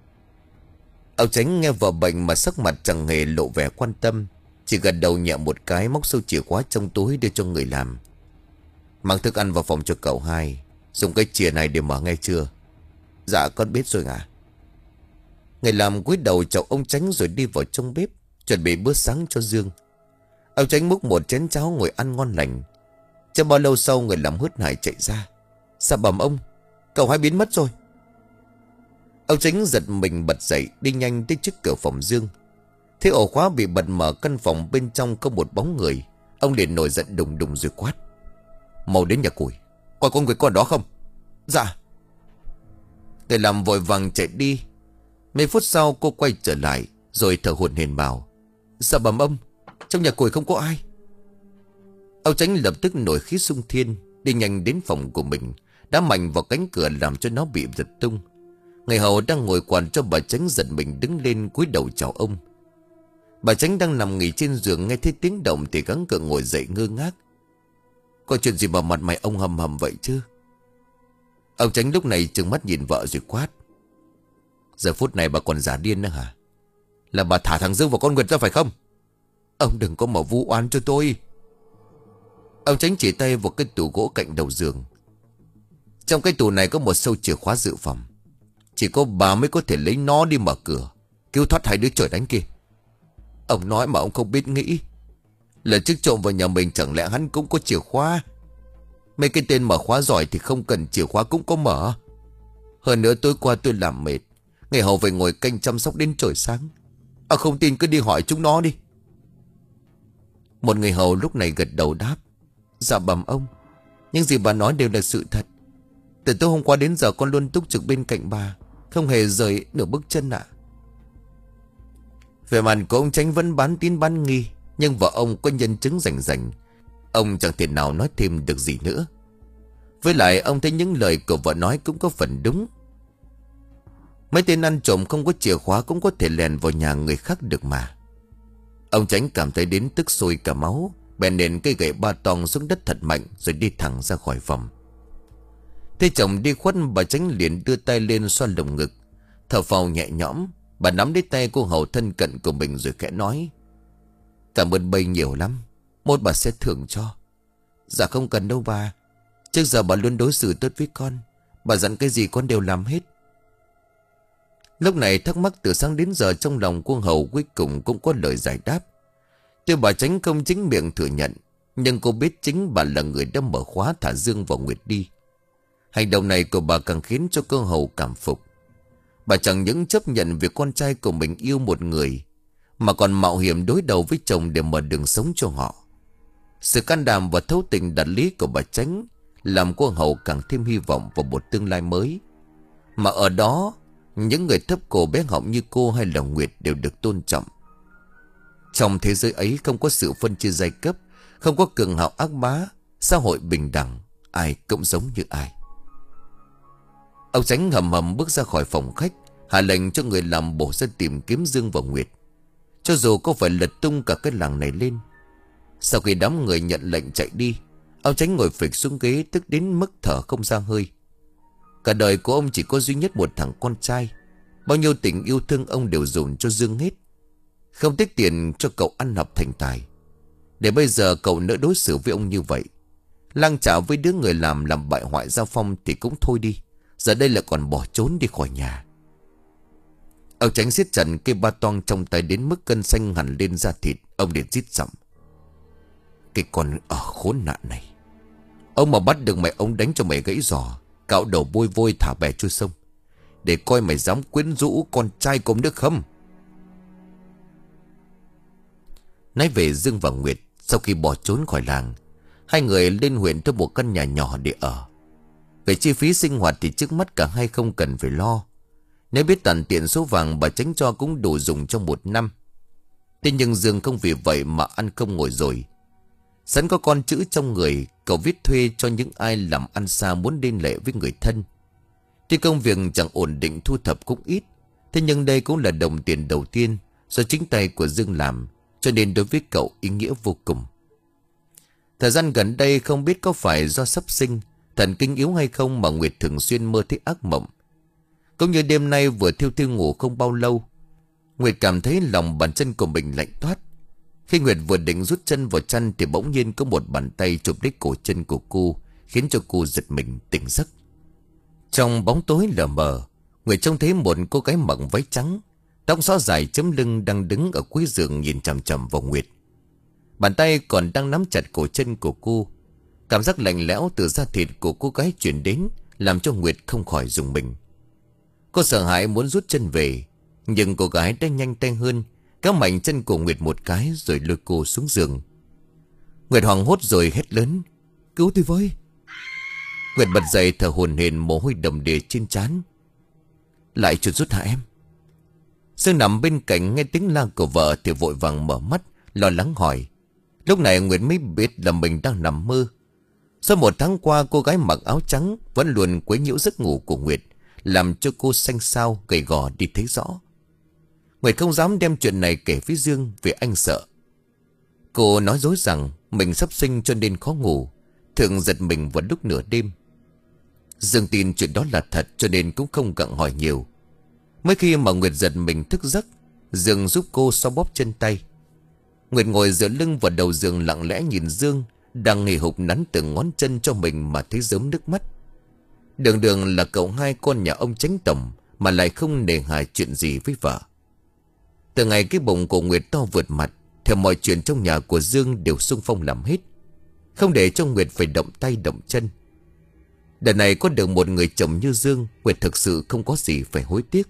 Speaker 1: Ông Chánh nghe vợ bệnh mà sắc mặt chẳng hề lộ vẻ quan tâm, chỉ gật đầu nhẹ một cái, móc sâu chìa khóa trong túi đưa cho người làm: "Mang thức ăn vào phòng cho cậu hai, dùng cái chìa này để mở, nghe chưa?" "Dạ con biết rồi ạ." Người làm cúi đầu chào ông Chánh rồi đi vào trong bếp chuẩn bị bữa sáng cho Dương. Ông Chánh múc một chén cháo ngồi ăn ngon lành. Chưa bao lâu sau, người làm hớt hải chạy ra: "Sao bẩm ông, cậu hai biến mất rồi." Ông Chánh giật mình bật dậy, đi nhanh tới trước cửa phòng Dương. Thấy ổ khóa bị bật mở, căn phòng bên trong có một bóng người. Ông liền nổi giận đùng đùng rồi quát: "Mau đến nhà củi, coi con người con đó không." "Dạ." Người làm vội vàng chạy đi. Mấy phút sau cô quay trở lại rồi thở hổn hển bảo: "Dạ bẩm ông, trong nhà củi không có ai." Ông Chánh lập tức nổi khí xung thiên, đi nhanh đến phòng của mình, đá mạnh vào cánh cửa làm cho nó bị giật tung. Người hầu đang ngồi quàn cho bà Chánh giật mình đứng lên cúi đầu chào ông. Bà Chánh đang nằm nghỉ trên giường, nghe thấy tiếng động thì gắng gượng ngồi dậy ngơ ngác. "Có chuyện gì mà mặt mày ông hầm hầm vậy chứ?" Ông Chánh lúc này trừng mắt nhìn vợ rồi quát: "Giờ phút này bà còn giả điên nữa hả? Là bà thả thằng Dương và con Nguyệt ra phải không?" "Ông đừng có mà vu oan cho tôi." Ông Chánh chỉ tay vào cái tủ gỗ cạnh đầu giường. "Trong cái tủ này có một sâu chìa khóa dự phòng, chỉ có bà mới có thể lấy nó đi mở cửa, cứu thoát hai đứa trời đánh kia." "Ông nói mà ông không biết nghĩ. Lần trước trộm vào nhà mình chẳng lẽ hắn cũng có chìa khóa? Mấy cái tên mở khóa giỏi thì không cần chìa khóa cũng có mở. Hơn nữa tối qua tôi làm mệt, ngày hầu phải ngồi canh chăm sóc đến trời sáng. À không tin cứ đi hỏi chúng nó đi." Một người hầu lúc này gật đầu đáp: "Dạ bẩm ông, những gì bà nói đều là sự thật. Từ tối hôm qua đến giờ con luôn túc trực bên cạnh bà, không hề rời nửa bước chân ạ." Về mặt của ông Chánh vẫn bán tín bán nghi, nhưng vợ ông có nhân chứng rành rành, ông chẳng thể nào nói thêm được gì nữa. Với lại ông thấy những lời của vợ nói cũng có phần đúng. Mấy tên ăn trộm không có chìa khóa cũng có thể lèn vào nhà người khác được mà. Ông Chánh cảm thấy đến tức sôi cả máu, bèn nện cây gậy ba tong xuống đất thật mạnh rồi đi thẳng ra khỏi phòng. Thấy chồng đi khuất, bà Chánh liền đưa tay lên xoa lồng ngực, thở phào nhẹ nhõm. Bà nắm lấy tay cô hầu thân cận của mình rồi khẽ nói: "Cảm ơn bây nhiều lắm, một bà sẽ thưởng cho." "Dạ không cần đâu bà, trước giờ bà luôn đối xử tốt với con, bà dặn cái gì con đều làm hết." Lúc này thắc mắc từ sáng đến giờ trong lòng cô hầu cuối cùng cũng có lời giải đáp. Tuy bà Chánh không chính miệng thừa nhận, nhưng cô biết chính bà là người đã mở khóa thả Dương và Nguyệt đi. Hành động này của bà càng khiến cho cô hầu cảm phục. Bà chẳng những chấp nhận việc con trai của mình yêu một người, mà còn mạo hiểm đối đầu với chồng để mở đường sống cho họ. Sự can đảm và thấu tình đạt lý của bà Chánh làm cô hầu càng thêm hy vọng vào một tương lai mới. Mà ở đó, những người thấp cổ bé họng như cô hay là Nguyệt đều được tôn trọng. Trong thế giới ấy không có sự phân chia giai cấp, không có cường hào ác bá, xã hội bình đẳng, ai cũng giống như ai. Ông Chánh hầm hầm bước ra khỏi phòng khách, hạ lệnh cho người làm bổ ra tìm kiếm Dương và Nguyệt, cho dù có phải lật tung cả cái làng này lên. Sau khi đám người nhận lệnh chạy đi, ông Chánh ngồi phịch xuống ghế, tức đến mức thở không ra hơi. Cả đời của ông chỉ có duy nhất một thằng con trai, bao nhiêu tình yêu thương ông đều dồn cho Dương hết. Không tiếc tiền cho cậu ăn học thành tài, để bây giờ cậu nỡ đối xử với ông như vậy. Lang trả với đứa người làm làm bại hoại gia phong thì cũng thôi đi, giờ đây lại còn bỏ trốn đi khỏi nhà. Ông Chánh siết chặt cây ba toang trong tay đến mức cân xanh hẳn lên da thịt. Ông liền rít giọng: "Cái con ở khốn nạn này, ông mà bắt được mày, ông đánh cho mày gãy giò, cạo đầu bôi vôi thả bè trôi sông, để coi mày dám quyến rũ con trai của ông được không." Nói về Dương và Nguyệt, sau khi bỏ trốn khỏi làng, hai người lên huyện thuê một căn nhà nhỏ để ở. Về chi phí sinh hoạt thì trước mắt cả hai không cần phải lo. Nếu biết tận tiện số vàng bà Chánh cho cũng đủ dùng trong một năm. Thế nhưng Dương không vì vậy mà ăn không ngồi rồi. Sẵn có con chữ trong người, cậu viết thuê cho những ai làm ăn xa muốn liên hệ với người thân. Tuy công việc chẳng ổn định, thu thập cũng ít, thế nhưng đây cũng là đồng tiền đầu tiên do chính tay của Dương làm, cho nên đối với cậu ý nghĩa vô cùng. Thời gian gần đây không biết có phải do sắp sinh, thần kinh yếu hay không mà Nguyệt thường xuyên mơ thấy ác mộng. Cũng như đêm nay vừa thiêu thiêu ngủ không bao lâu, Nguyệt cảm thấy lòng bàn chân của mình lạnh toát. Khi Nguyệt vừa định rút chân vào chăn thì bỗng nhiên có một bàn tay chụp lấy cổ chân của cô, khiến cho cô giật mình tỉnh giấc. Trong bóng tối lờ mờ, Nguyệt trông thấy một cô gái mặc váy trắng, tóc xõa dài chấm lưng đang đứng ở cuối giường nhìn chằm chằm vào Nguyệt. Bàn tay còn đang nắm chặt cổ chân của cô. Cảm giác lạnh lẽo từ da thịt của cô gái truyền đến làm cho Nguyệt không khỏi rùng mình. Cô sợ hãi muốn rút chân về, nhưng cô gái đã nhanh tay hơn, kéo mạnh chân của Nguyệt một cái rồi lôi cô xuống giường. Nguyệt hoảng hốt rồi hét lớn: "Cứu tôi với!" Nguyệt bật dậy thở hổn hển, mồ hôi đầm đìa trên trán. "Lại chuột rút hả em?" Dương nằm bên cạnh nghe tiếng la của vợ thì vội vàng mở mắt, lo lắng hỏi. Lúc này Nguyệt mới biết là mình đang nằm mơ. Sau một tháng qua, cô gái mặc áo trắng vẫn luôn quấy nhiễu giấc ngủ của Nguyệt, làm cho cô xanh xao gầy gò đi thấy rõ. Nguyệt không dám đem chuyện này kể với Dương vì anh sợ. Cô nói dối rằng mình sắp sinh cho nên khó ngủ, thường giật mình vào lúc nửa đêm. Dương tin chuyện đó là thật cho nên cũng không gặng hỏi nhiều. Mấy khi mà Nguyệt giật mình thức giấc, Dương giúp cô xoa bóp chân tay. Nguyệt ngồi dựa lưng vào đầu giường lặng lẽ nhìn Dương đang hì hục nắn từng ngón chân cho mình mà thấy rớm nước mắt. Đường đường là cậu hai con nhà ông Chánh Tổng mà lại không nề hà chuyện gì với vợ. Từ ngày cái bụng của Nguyệt to vượt mặt thì mọi chuyện trong nhà của Dương đều xung phong làm hết, không để cho Nguyệt phải động tay động chân. Đợt này có được một người chồng như Dương, Nguyệt thực sự không có gì phải hối tiếc.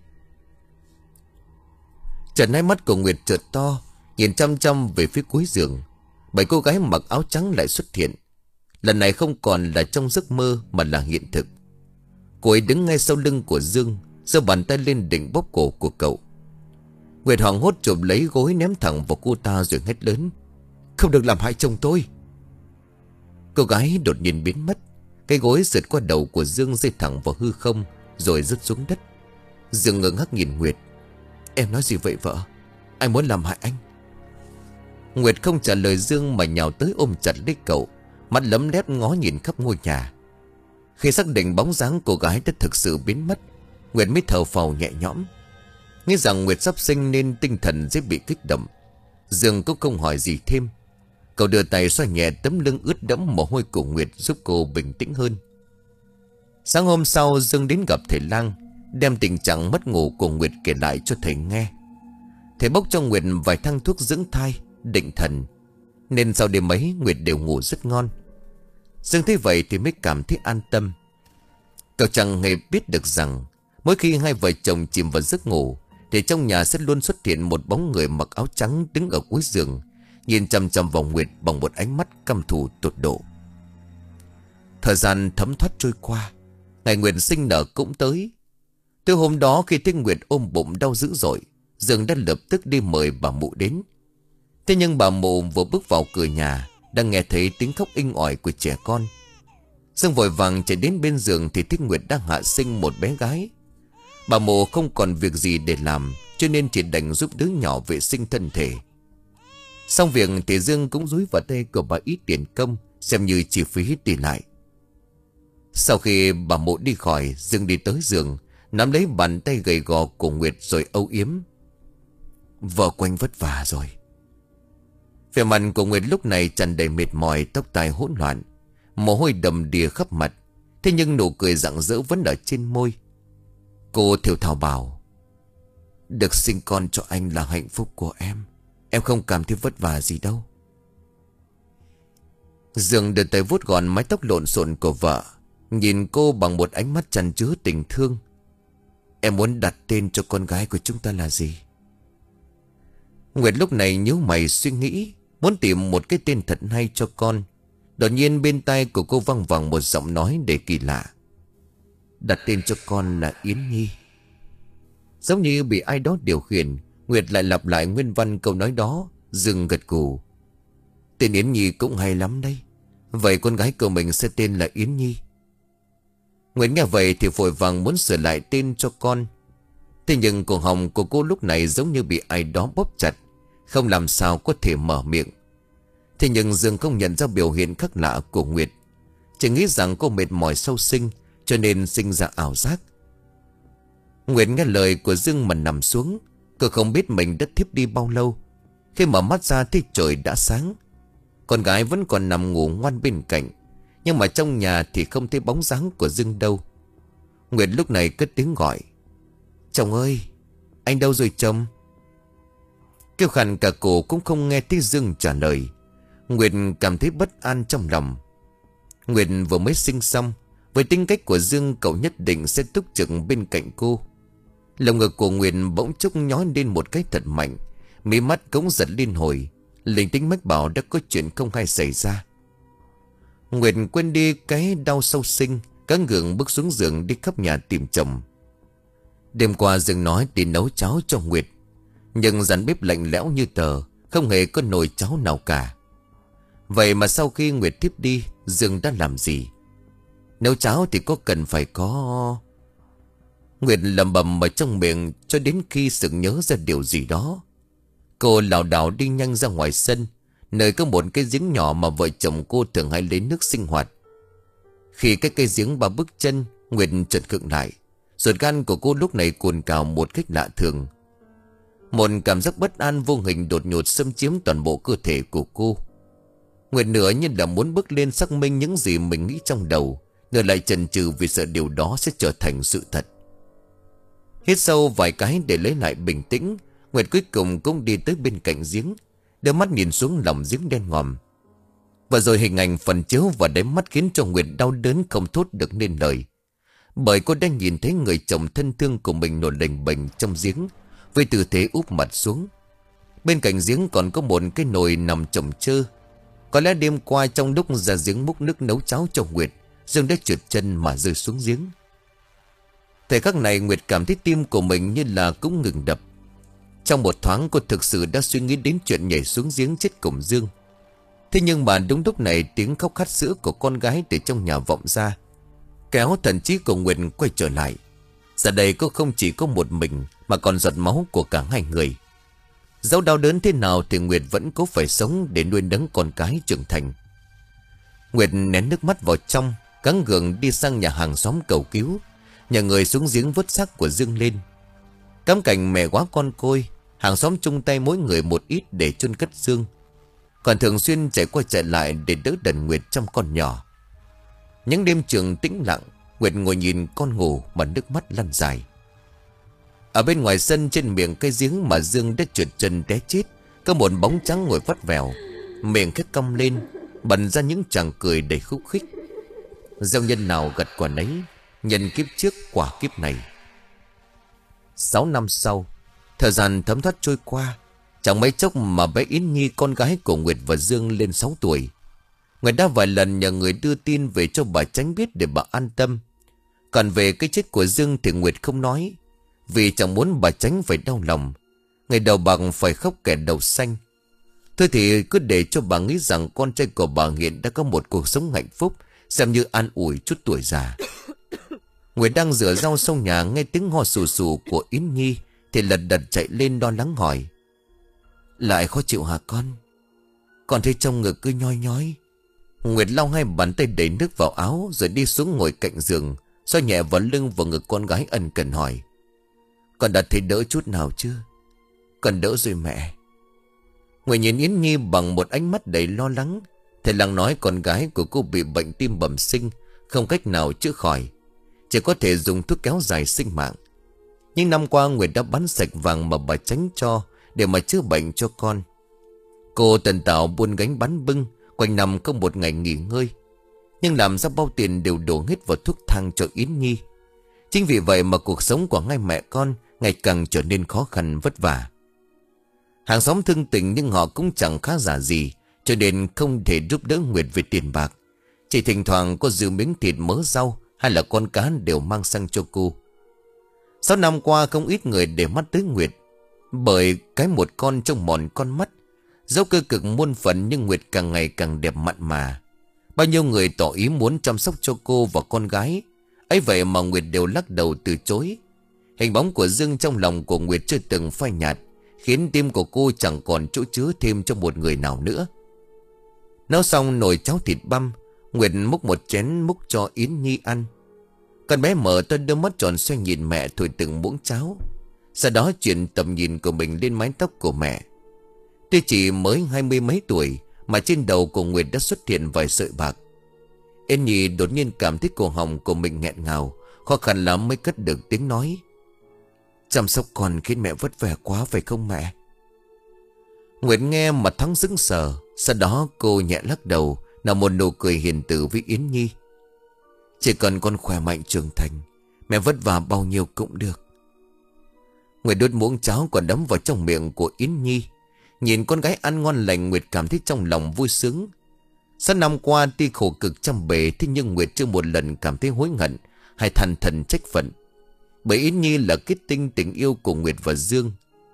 Speaker 1: Chợt hai mắt của Nguyệt trợt to, nhìn chăm chăm về phía cuối giường. Bảy cô gái mặc áo trắng lại xuất hiện. Lần này không còn là trong giấc mơ mà là hiện thực. Cô ấy đứng ngay sau lưng của Dương, giơ bàn tay lên định bóp cổ của cậu. Nguyệt hoảng hốt chụp lấy gối ném thẳng vào cô ta rồi hét lớn: "Không được làm hại chồng tôi!" Cô gái đột nhiên biến mất. Cái gối sượt qua đầu của Dương rơi thẳng vào hư không rồi rớt xuống đất. Dương ngơ ngác nhìn Nguyệt. "Em nói gì vậy vợ? Anh muốn làm hại anh?" Nguyệt không trả lời Dương mà nhào tới ôm chặt lấy cậu, mắt lấm lét ngó nhìn khắp ngôi nhà. Khi xác định bóng dáng cô gái đã thực sự biến mất, Nguyệt mới thở phào nhẹ nhõm. Nghĩ rằng Nguyệt sắp sinh nên tinh thần dễ bị kích động, Dương cũng không hỏi gì thêm. Cậu đưa tay xoa nhẹ tấm lưng ướt đẫm mồ hôi của Nguyệt giúp cô bình tĩnh hơn. Sáng hôm sau, Dương đến gặp thầy Lang, đem tình trạng mất ngủ của Nguyệt kể lại cho thầy nghe. Thầy bốc cho Nguyệt vài thang thuốc dưỡng thai, định thần, nên sau đêm ấy Nguyệt đều ngủ rất ngon. Dương thấy vậy thì mới cảm thấy an tâm. Cậu chẳng hề biết được rằng mỗi khi hai vợ chồng chìm vào giấc ngủ thì trong nhà sẽ luôn xuất hiện một bóng người mặc áo trắng đứng ở cuối giường, nhìn chằm chằm vào Nguyệt bằng một ánh mắt căm thù tột độ. Thời gian thấm thoát trôi qua, ngày Nguyệt sinh nở cũng tới. Từ hôm đó khi thấy Nguyệt ôm bụng đau dữ dội, Dương đã lập tức đi mời bà mụ đến. Thế nhưng bà mụ vừa bước vào cửa nhà đang nghe thấy tiếng khóc inh ỏi của trẻ con. Dương vội vàng chạy đến bên giường thì thấy Nguyệt đang hạ sinh một bé gái. Bà mụ không còn việc gì để làm cho nên chỉ đành giúp đứa nhỏ vệ sinh thân thể. Xong việc thì Dương cũng dúi vào tay của bà ít tiền công xem như chi phí đi lại. Sau khi bà mụ đi khỏi, Dương đi tới giường, nắm lấy bàn tay gầy gò của Nguyệt rồi âu yếm: "Vợ quanh vất vả rồi." Vẻ mặt của Nguyệt lúc này tràn đầy mệt mỏi, tóc tai hỗn loạn, mồ hôi đầm đìa khắp mặt. Thế nhưng nụ cười rạng rỡ vẫn ở trên môi. Cô thều thào bảo: "Được sinh con cho anh là hạnh phúc của em. Em không cảm thấy vất vả gì đâu." Dương đưa tay vuốt gọn mái tóc lộn xộn của vợ, nhìn cô bằng một ánh mắt chan chứa tình thương: "Em muốn đặt tên cho con gái của chúng ta là gì?" Nguyệt lúc này nhíu mày suy nghĩ, muốn tìm một cái tên thật hay cho con. Đột nhiên bên tai của cô văng vẳng một giọng nói đầy kỳ lạ: "Đặt tên cho con là Yến Nhi." Giống như bị ai đó điều khiển, Nguyệt lại lặp lại nguyên văn câu nói đó. Dương gật gù: Tên Yến Nhi cũng hay lắm đấy. Vậy con gái của mình sẽ tên là Yến Nhi. Nguyệt nghe vậy thì vội vàng muốn sửa lại tên cho con. Thế nhưng cổ họng của cô lúc này giống như bị ai đó bóp chặt, không làm sao có thể mở miệng. Thế nhưng Dương không nhận ra biểu hiện khác lạ của Nguyệt, chỉ nghĩ rằng cô mệt mỏi sau sinh cho nên sinh ra ảo giác. Nguyệt nghe lời của Dương mà nằm xuống. Cô không biết mình đã thiếp đi bao lâu. Khi mở mắt ra thì trời đã sáng. Con gái vẫn còn nằm ngủ ngoan bên cạnh, nhưng mà trong nhà thì không thấy bóng dáng của Dương đâu. Nguyệt lúc này cất tiếng gọi: "Chồng ơi, anh đâu rồi chồng?" Kêu khàn cả cổ cũng không nghe thấy Dương trả lời. Nguyệt cảm thấy bất an trong lòng. Nguyệt vừa mới sinh xong, với tính cách của Dương cậu nhất định sẽ túc trực bên cạnh cô. Lồng ngực của Nguyệt bỗng chốc nhói lên một cái thật mạnh, mí mắt cống giật liên hồi. Linh tính mách bảo đã có chuyện không hay xảy ra. Nguyệt quên đi cái đau sau sinh, cắn gượng bước xuống giường đi khắp nhà tìm chồng. Đêm qua Dương nói đi nấu cháo cho Nguyệt, nhưng dàn bếp lạnh lẽo như tờ, không hề có nồi cháo nào cả. Vậy mà sau khi Nguyệt thiếp đi, Dương đã làm gì? Nấu cháo thì có cần phải có... Nguyệt lẩm bẩm ở trong miệng cho đến khi sực nhớ ra điều gì đó. Cô lảo đảo đi nhanh ra ngoài sân, nơi có một cái giếng nhỏ mà vợ chồng cô thường hay lấy nước sinh hoạt. Khi cái cây giếng ba bước chân, Nguyệt chợt khựng lại. Ruột gan của cô lúc này cuồn cào một cách lạ thường. Một cảm giác bất an vô hình đột ngột xâm chiếm toàn bộ cơ thể của cô. Nguyệt nửa như là muốn bước lên xác minh những gì mình nghĩ trong đầu, nửa lại chần chừ vì sợ điều đó sẽ trở thành sự thật. Hít sâu vài cái để lấy lại bình tĩnh, Nguyệt cuối cùng cũng đi tới bên cạnh giếng, đưa mắt nhìn xuống lòng giếng đen ngòm. Và rồi hình ảnh phản chiếu vào đáy mắt khiến cho Nguyệt đau đớn không thốt được nên lời. Bởi cô đang nhìn thấy người chồng thân thương của mình nổi lềnh bềnh trong giếng, với tư thế úp mặt xuống. Bên cạnh giếng còn có một cái nồi nằm chồng chơ. Có lẽ đêm qua trong lúc ra giếng múc nước nấu cháo cho Nguyệt, Dương đã trượt chân mà rơi xuống giếng. Thời khắc này Nguyệt cảm thấy tim của mình như là cũng ngừng đập. Trong một thoáng cô thực sự đã suy nghĩ đến chuyện nhảy xuống giếng chết cùng Dương. Thế nhưng mà đúng lúc này tiếng khóc khát sữa của con gái từ trong nhà vọng ra, kéo thần trí của Nguyệt quay trở lại. Giờ đây cô không chỉ có một mình, mà còn giọt máu của cả hai người. Dẫu đau đớn thế nào thì Nguyệt vẫn cố phải sống để nuôi nấng con cái trưởng thành. Nguyệt nén nước mắt vào trong, gắng gượng đi sang nhà hàng xóm cầu cứu, nhờ người xuống giếng vớt xác của Dương lên. Cắm cảnh mẹ quá con côi, hàng xóm chung tay mỗi người một ít để chôn cất Dương, còn thường xuyên chạy qua chạy lại để đỡ đần Nguyệt trong con nhỏ. Những đêm trường tĩnh lặng, Nguyệt ngồi nhìn con ngủ mà nước mắt lăn dài. Ở bên ngoài sân trên miệng cây giếng mà Dương đã trượt chân té chết, có một bóng trắng ngồi vắt vẻo, miệng khét cong lên, bật ra những tràng cười đầy khúc khích. Gieo nhân nào gặt quả nấy, nhân kiếp trước quả kiếp này. Sáu năm sau, thời gian thấm thoát trôi qua, chẳng mấy chốc mà bé Yến Nhi con gái của Nguyệt và Dương lên sáu tuổi. Nguyệt đã vài lần nhờ người đưa tin về cho bà Chánh biết để bà an tâm. Còn về cái chết của Dương thì Nguyệt không nói, vì chẳng muốn bà Chánh phải đau lòng. Ngày đầu bằng phải khóc kẻ đầu xanh. Thôi thì cứ để cho bà nghĩ rằng con trai của bà hiện đã có một cuộc sống hạnh phúc, xem như an ủi chút tuổi già. Nguyệt đang rửa rau sau nhà, nghe tiếng ho sù sù của Yến Nhi thì lật đật chạy lên lo lắng hỏi: "Lại khó chịu hả con? Con thấy trong ngực cứ nhoi nhói." Nguyệt lau hai bàn tay đầy nước vào áo, rồi đi xuống ngồi cạnh giường, xoa nhẹ vào lưng và ngực con gái ân cần hỏi: "Con đã thấy đỡ chút nào chưa?" "Con đỡ rồi mẹ." Nguyệt nhìn Yến Nhi bằng một ánh mắt đầy lo lắng. Thầy làng nói con gái của cô bị bệnh tim bẩm sinh, không cách nào chữa khỏi, chỉ có thể dùng thuốc kéo dài sinh mạng. Nhưng năm qua Nguyệt đã bán sạch vàng mà bà Chánh cho để mà chữa bệnh cho con. Cô tần tảo buôn gánh bán bưng, quanh năm không một ngày nghỉ ngơi, nhưng làm ra bao tiền đều đổ hết vào thuốc thang cho Yến Nhi. Chính vì vậy mà cuộc sống của hai mẹ con ngày càng trở nên khó khăn vất vả. Hàng xóm thương tình nhưng họ cũng chẳng khá giả gì, cho nên không thể giúp đỡ Nguyệt về tiền bạc. Chỉ thỉnh thoảng có dư miếng thịt mớ rau hay là con cá đều mang sang cho cô. Sáu năm qua không ít người để mắt tới Nguyệt, bởi cái một con trông mòn con mắt, Dẫu cơ cực muôn phần nhưng Nguyệt càng ngày càng đẹp mặn mà. Bao nhiêu người tỏ ý muốn chăm sóc cho cô và con gái, ấy vậy mà Nguyệt đều lắc đầu từ chối. Hình bóng của Dương trong lòng của Nguyệt chưa từng phai nhạt, khiến tim của cô chẳng còn chỗ chứa thêm cho một người nào nữa. Nấu xong nồi cháo thịt băm, Nguyệt múc một chén múc cho Yến Nhi ăn. Con bé mở to đôi mắt tròn xoay nhìn mẹ thổi từng muỗng cháo. Sau đó chuyển tầm nhìn của mình lên mái tóc của mẹ. Tuy chỉ mới hai mươi mấy tuổi mà trên đầu của Nguyệt đã xuất hiện vài sợi bạc. Yến Nhi đột nhiên cảm thấy cổ họng của mình nghẹn ngào, khó khăn lắm mới cất được tiếng nói. Chăm sóc con khiến mẹ vất vả quá phải không mẹ? Nguyệt nghe mà thoáng sững sờ. Sau đó cô nhẹ lắc đầu, nở một nụ cười hiền từ với Yến Nhi. Chỉ cần con khỏe mạnh trưởng thành, mẹ vất vả bao nhiêu cũng được. Nguyệt đút muỗng cháo còn đấm vào trong miệng của Yến Nhi. Nhìn con gái ăn ngon lành, Nguyệt cảm thấy trong lòng vui sướng. Sáu năm qua tuy khổ cực trăm bề, thế nhưng Nguyệt chưa một lần cảm thấy hối hận hay than thần trách phận. Bởi Yến Nhi là kết tinh tình yêu của Nguyệt và Dương,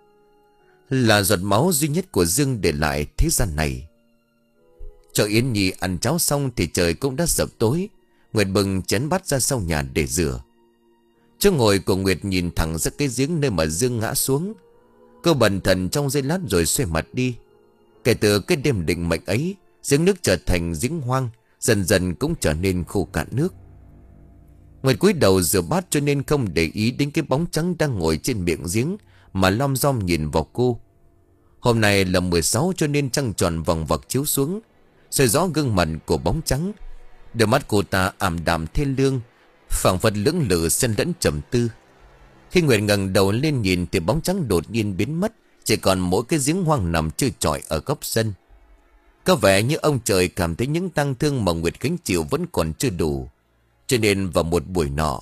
Speaker 1: là giọt máu duy nhất của Dương để lại thế gian này. Cho Yến Nhi ăn cháo xong thì trời cũng đã sập tối. Nguyệt bưng chén bát ra sau nhà để rửa. Chỗ ngồi của Nguyệt nhìn thẳng ra cái giếng nơi mà Dương ngã xuống. Cô bần thần trong giây lát rồi xoay mặt đi. Kể từ cái đêm định mệnh ấy, giếng nước trở thành giếng hoang, dần dần cũng trở nên khô cạn nước. Nguyệt cúi đầu rửa bát cho nên không để ý đến cái bóng trắng đang ngồi trên miệng giếng mà lom rom nhìn vào cô. Hôm nay là mười sáu cho nên trăng tròn vòng vặc chiếu xuống, soi rõ gương mặt của bóng trắng. Đôi mắt cô ta ảm đạm thê lương, phảng phất lưỡng lự xen lẫn trầm tư. Khi Nguyệt ngẩng đầu lên nhìn thì bóng trắng đột nhiên biến mất, chỉ còn mỗi cái giếng hoang nằm trơ trọi ở góc sân. Có vẻ như ông trời cảm thấy những tang thương mà Nguyệt gánh chịu vẫn còn chưa đủ, cho nên vào một buổi nọ,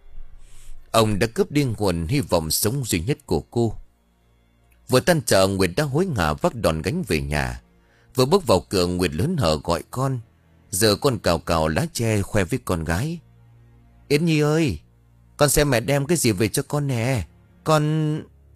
Speaker 1: ông đã cướp đi nguồn hy vọng sống duy nhất của cô. Vừa tan chợ, Nguyệt đã hối hả vác đòn gánh về nhà. Vừa bước vào cửa, Nguyệt lớn hở gọi con. Giờ con cào cào lá tre khoe với con gái. Yến Nhi ơi, con xem mẹ đem cái gì về cho con nè. Con...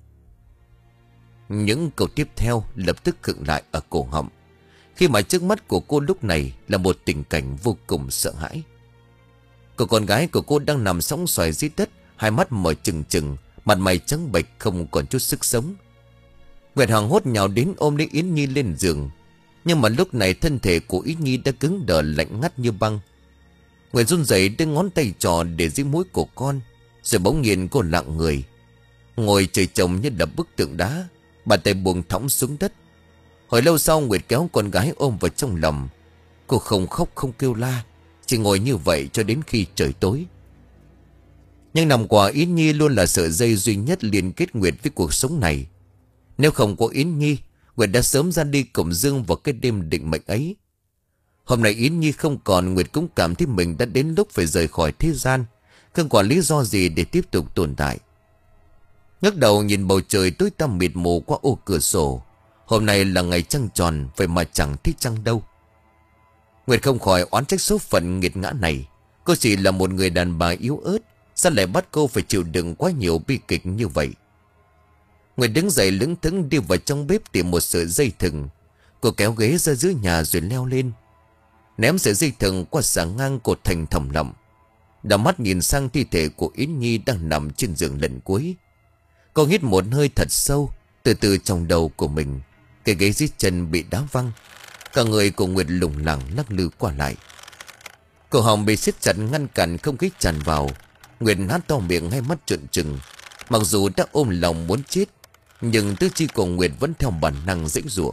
Speaker 1: Những câu tiếp theo lập tức khựng lại ở cổ họng, khi mà trước mắt của cô lúc này là một tình cảnh vô cùng sợ hãi. Cô con gái của cô đang nằm sóng xoài dưới đất, hai mắt mở trừng trừng, mặt mày trắng bệch không còn chút sức sống. Nguyệt hoảng hốt nhào đến ôm lấy Yến Nhi lên giường. Nhưng mà lúc này thân thể của Yến Nhi đã cứng đờ lạnh ngắt như băng. Nguyệt run rẩy đưa ngón tay trò để dưới mũi của con, rồi bỗng nhiên cô lặng người, ngồi trời trồng như là bức tượng đá, bàn tay buông thõng xuống đất. Hồi lâu sau, Nguyệt kéo con gái ôm vào trong lòng. Cô không khóc không kêu la, chỉ ngồi như vậy cho đến khi trời tối. Nhưng nằm qua Yến Nhi luôn là sợi dây duy nhất liên kết Nguyệt với cuộc sống này. Nếu không có Yến Nhi, Nguyệt đã sớm ra đi cùng Dương vào cái đêm định mệnh ấy. Hôm nay Yến Nhi không còn, Nguyệt cũng cảm thấy mình đã đến lúc phải rời khỏi thế gian, không còn lý do gì để tiếp tục tồn tại. Ngước đầu nhìn bầu trời tối tăm mịt mù qua ô cửa sổ. Hôm nay là ngày trăng tròn, vậy mà chẳng thích trăng đâu. Nguyệt không khỏi oán trách số phận nghiệt ngã này. Cô chỉ là một người đàn bà yếu ớt, sao lại bắt cô phải chịu đựng quá nhiều bi kịch như vậy? Nguyệt đứng dậy lững thững đi vào trong bếp tìm một sợi dây thừng. Cô kéo ghế ra dưới nhà rồi leo lên, ném sợi dây thừng qua xà ngang cột thành thòng lọng. Đảo mắt nhìn sang thi thể của Yến Nhi đang nằm trên giường lần cuối. Cô hít một hơi thật sâu. Từ từ trong đầu của mình, cái ghế dưới chân bị đá văng. Cả người của Nguyệt lủng lẳng lắc lư qua lại. Cổ họng bị siết chặt ngăn cản không khí tràn vào. Nguyệt há to miệng, hai mắt trợn trừng. Mặc dù đã ôm lòng muốn chết, nhưng tứ chi của Nguyệt vẫn theo bản năng giãy giụa.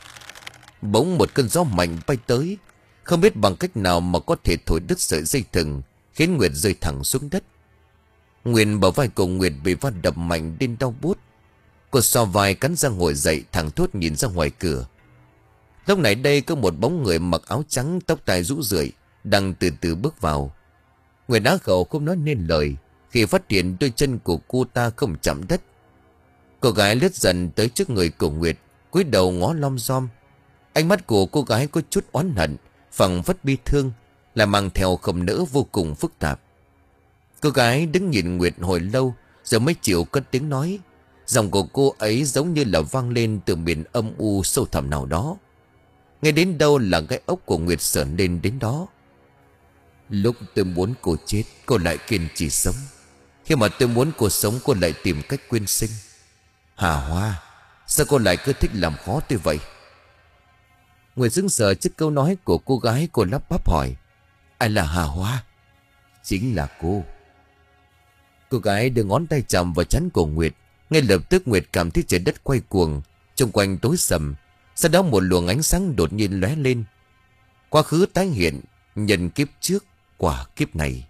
Speaker 1: Bỗng một cơn gió mạnh bay tới, không biết bằng cách nào mà có thể thổi đứt sợi dây thừng, khiến Nguyệt rơi thẳng xuống đất. Nguyệt bờ vai của Nguyệt bị va đập mạnh đến đau buốt. Cô so vai cắn răng ngồi dậy, thẳng thốt nhìn ra ngoài cửa. Lúc này đây có một bóng người mặc áo trắng, tóc tai rũ rượi đang từ từ bước vào. Nguyệt á khẩu không nói nên lời khi phát hiện đôi chân của cô ta không chạm đất. Cô gái lướt dần tới trước người của Nguyệt, cúi đầu ngó lom rom. Ánh mắt của cô gái có chút oán hận, phảng phất bi thương, là mang theo không nỡ vô cùng phức tạp. Cô gái đứng nhìn Nguyệt hồi lâu rồi mới chịu cất tiếng nói. Giọng của cô ấy giống như là vang lên từ miền âm u sâu thẳm nào đó. Nghe đến đâu là gai ốc của Nguyệt sởn lên đến đó. Lúc tôi muốn cô chết, cô lại kiên trì sống. Khi mà tôi muốn cô sống, cô lại tìm cách quyên sinh. Hà Hoa, sao cô lại cứ thích làm khó tôi vậy? Nguyệt sững sờ trước câu nói của cô gái. Cô lắp bắp hỏi: Ai là Hà Hoa? Chính là cô. Cô gái đưa ngón tay chạm vào trán của Nguyệt. Ngay lập tức Nguyệt cảm thấy trời đất quay cuồng, xung quanh tối sầm. Sau đó một luồng ánh sáng đột nhiên lóe lên. Quá khứ tái hiện, nhân kiếp trước, quả kiếp này.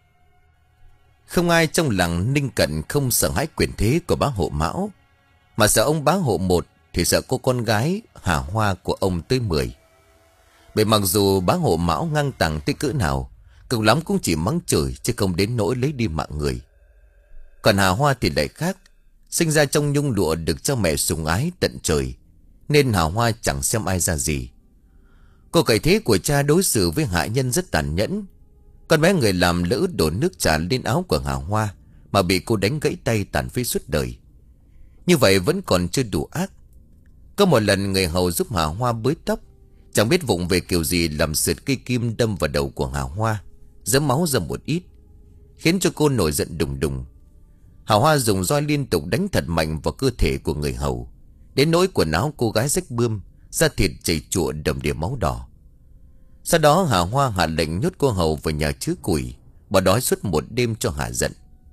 Speaker 1: Không ai trong làng Ninh Cận không sợ hãi quyền thế của bá hộ Mão. Mà sợ ông bá hộ một thì sợ cô con gái Hà Hoa của ông tới mười. Bởi mặc dù bá hộ Mão ngang tàng tới cỡ nào, cùng lắm cũng chỉ mắng chửi chứ không đến nỗi lấy đi mạng người. Còn Hà Hoa thì lại khác. Sinh ra trong nhung lụa, được cha mẹ sủng ái tận trời, nên Hà Hoa chẳng xem ai ra gì. Cô cậy thế của cha đối xử với hạ nhân rất tàn nhẫn. Con bé người làm lỡ đổ nước trà lên áo của Hà Hoa mà bị cô đánh gãy tay tàn phế suốt đời. Như vậy vẫn còn chưa đủ ác. Có một lần người hầu giúp Hà Hoa bới tóc, chẳng biết vụng về kiểu gì làm sượt cây kim đâm vào đầu của Hà Hoa, dẫm máu ra một ít, khiến cho cô nổi giận đùng đùng. Hà Hoa dùng roi liên tục đánh thật mạnh vào cơ thể của người hầu, đến nỗi quần áo cô gái rách bươm, da thịt chảy chụa đầm đìa máu đỏ. Sau đó Hà Hoa hạ lệnh nhốt cô hầu vào nhà chứa củi, bỏ đói suốt một đêm cho hạ giận.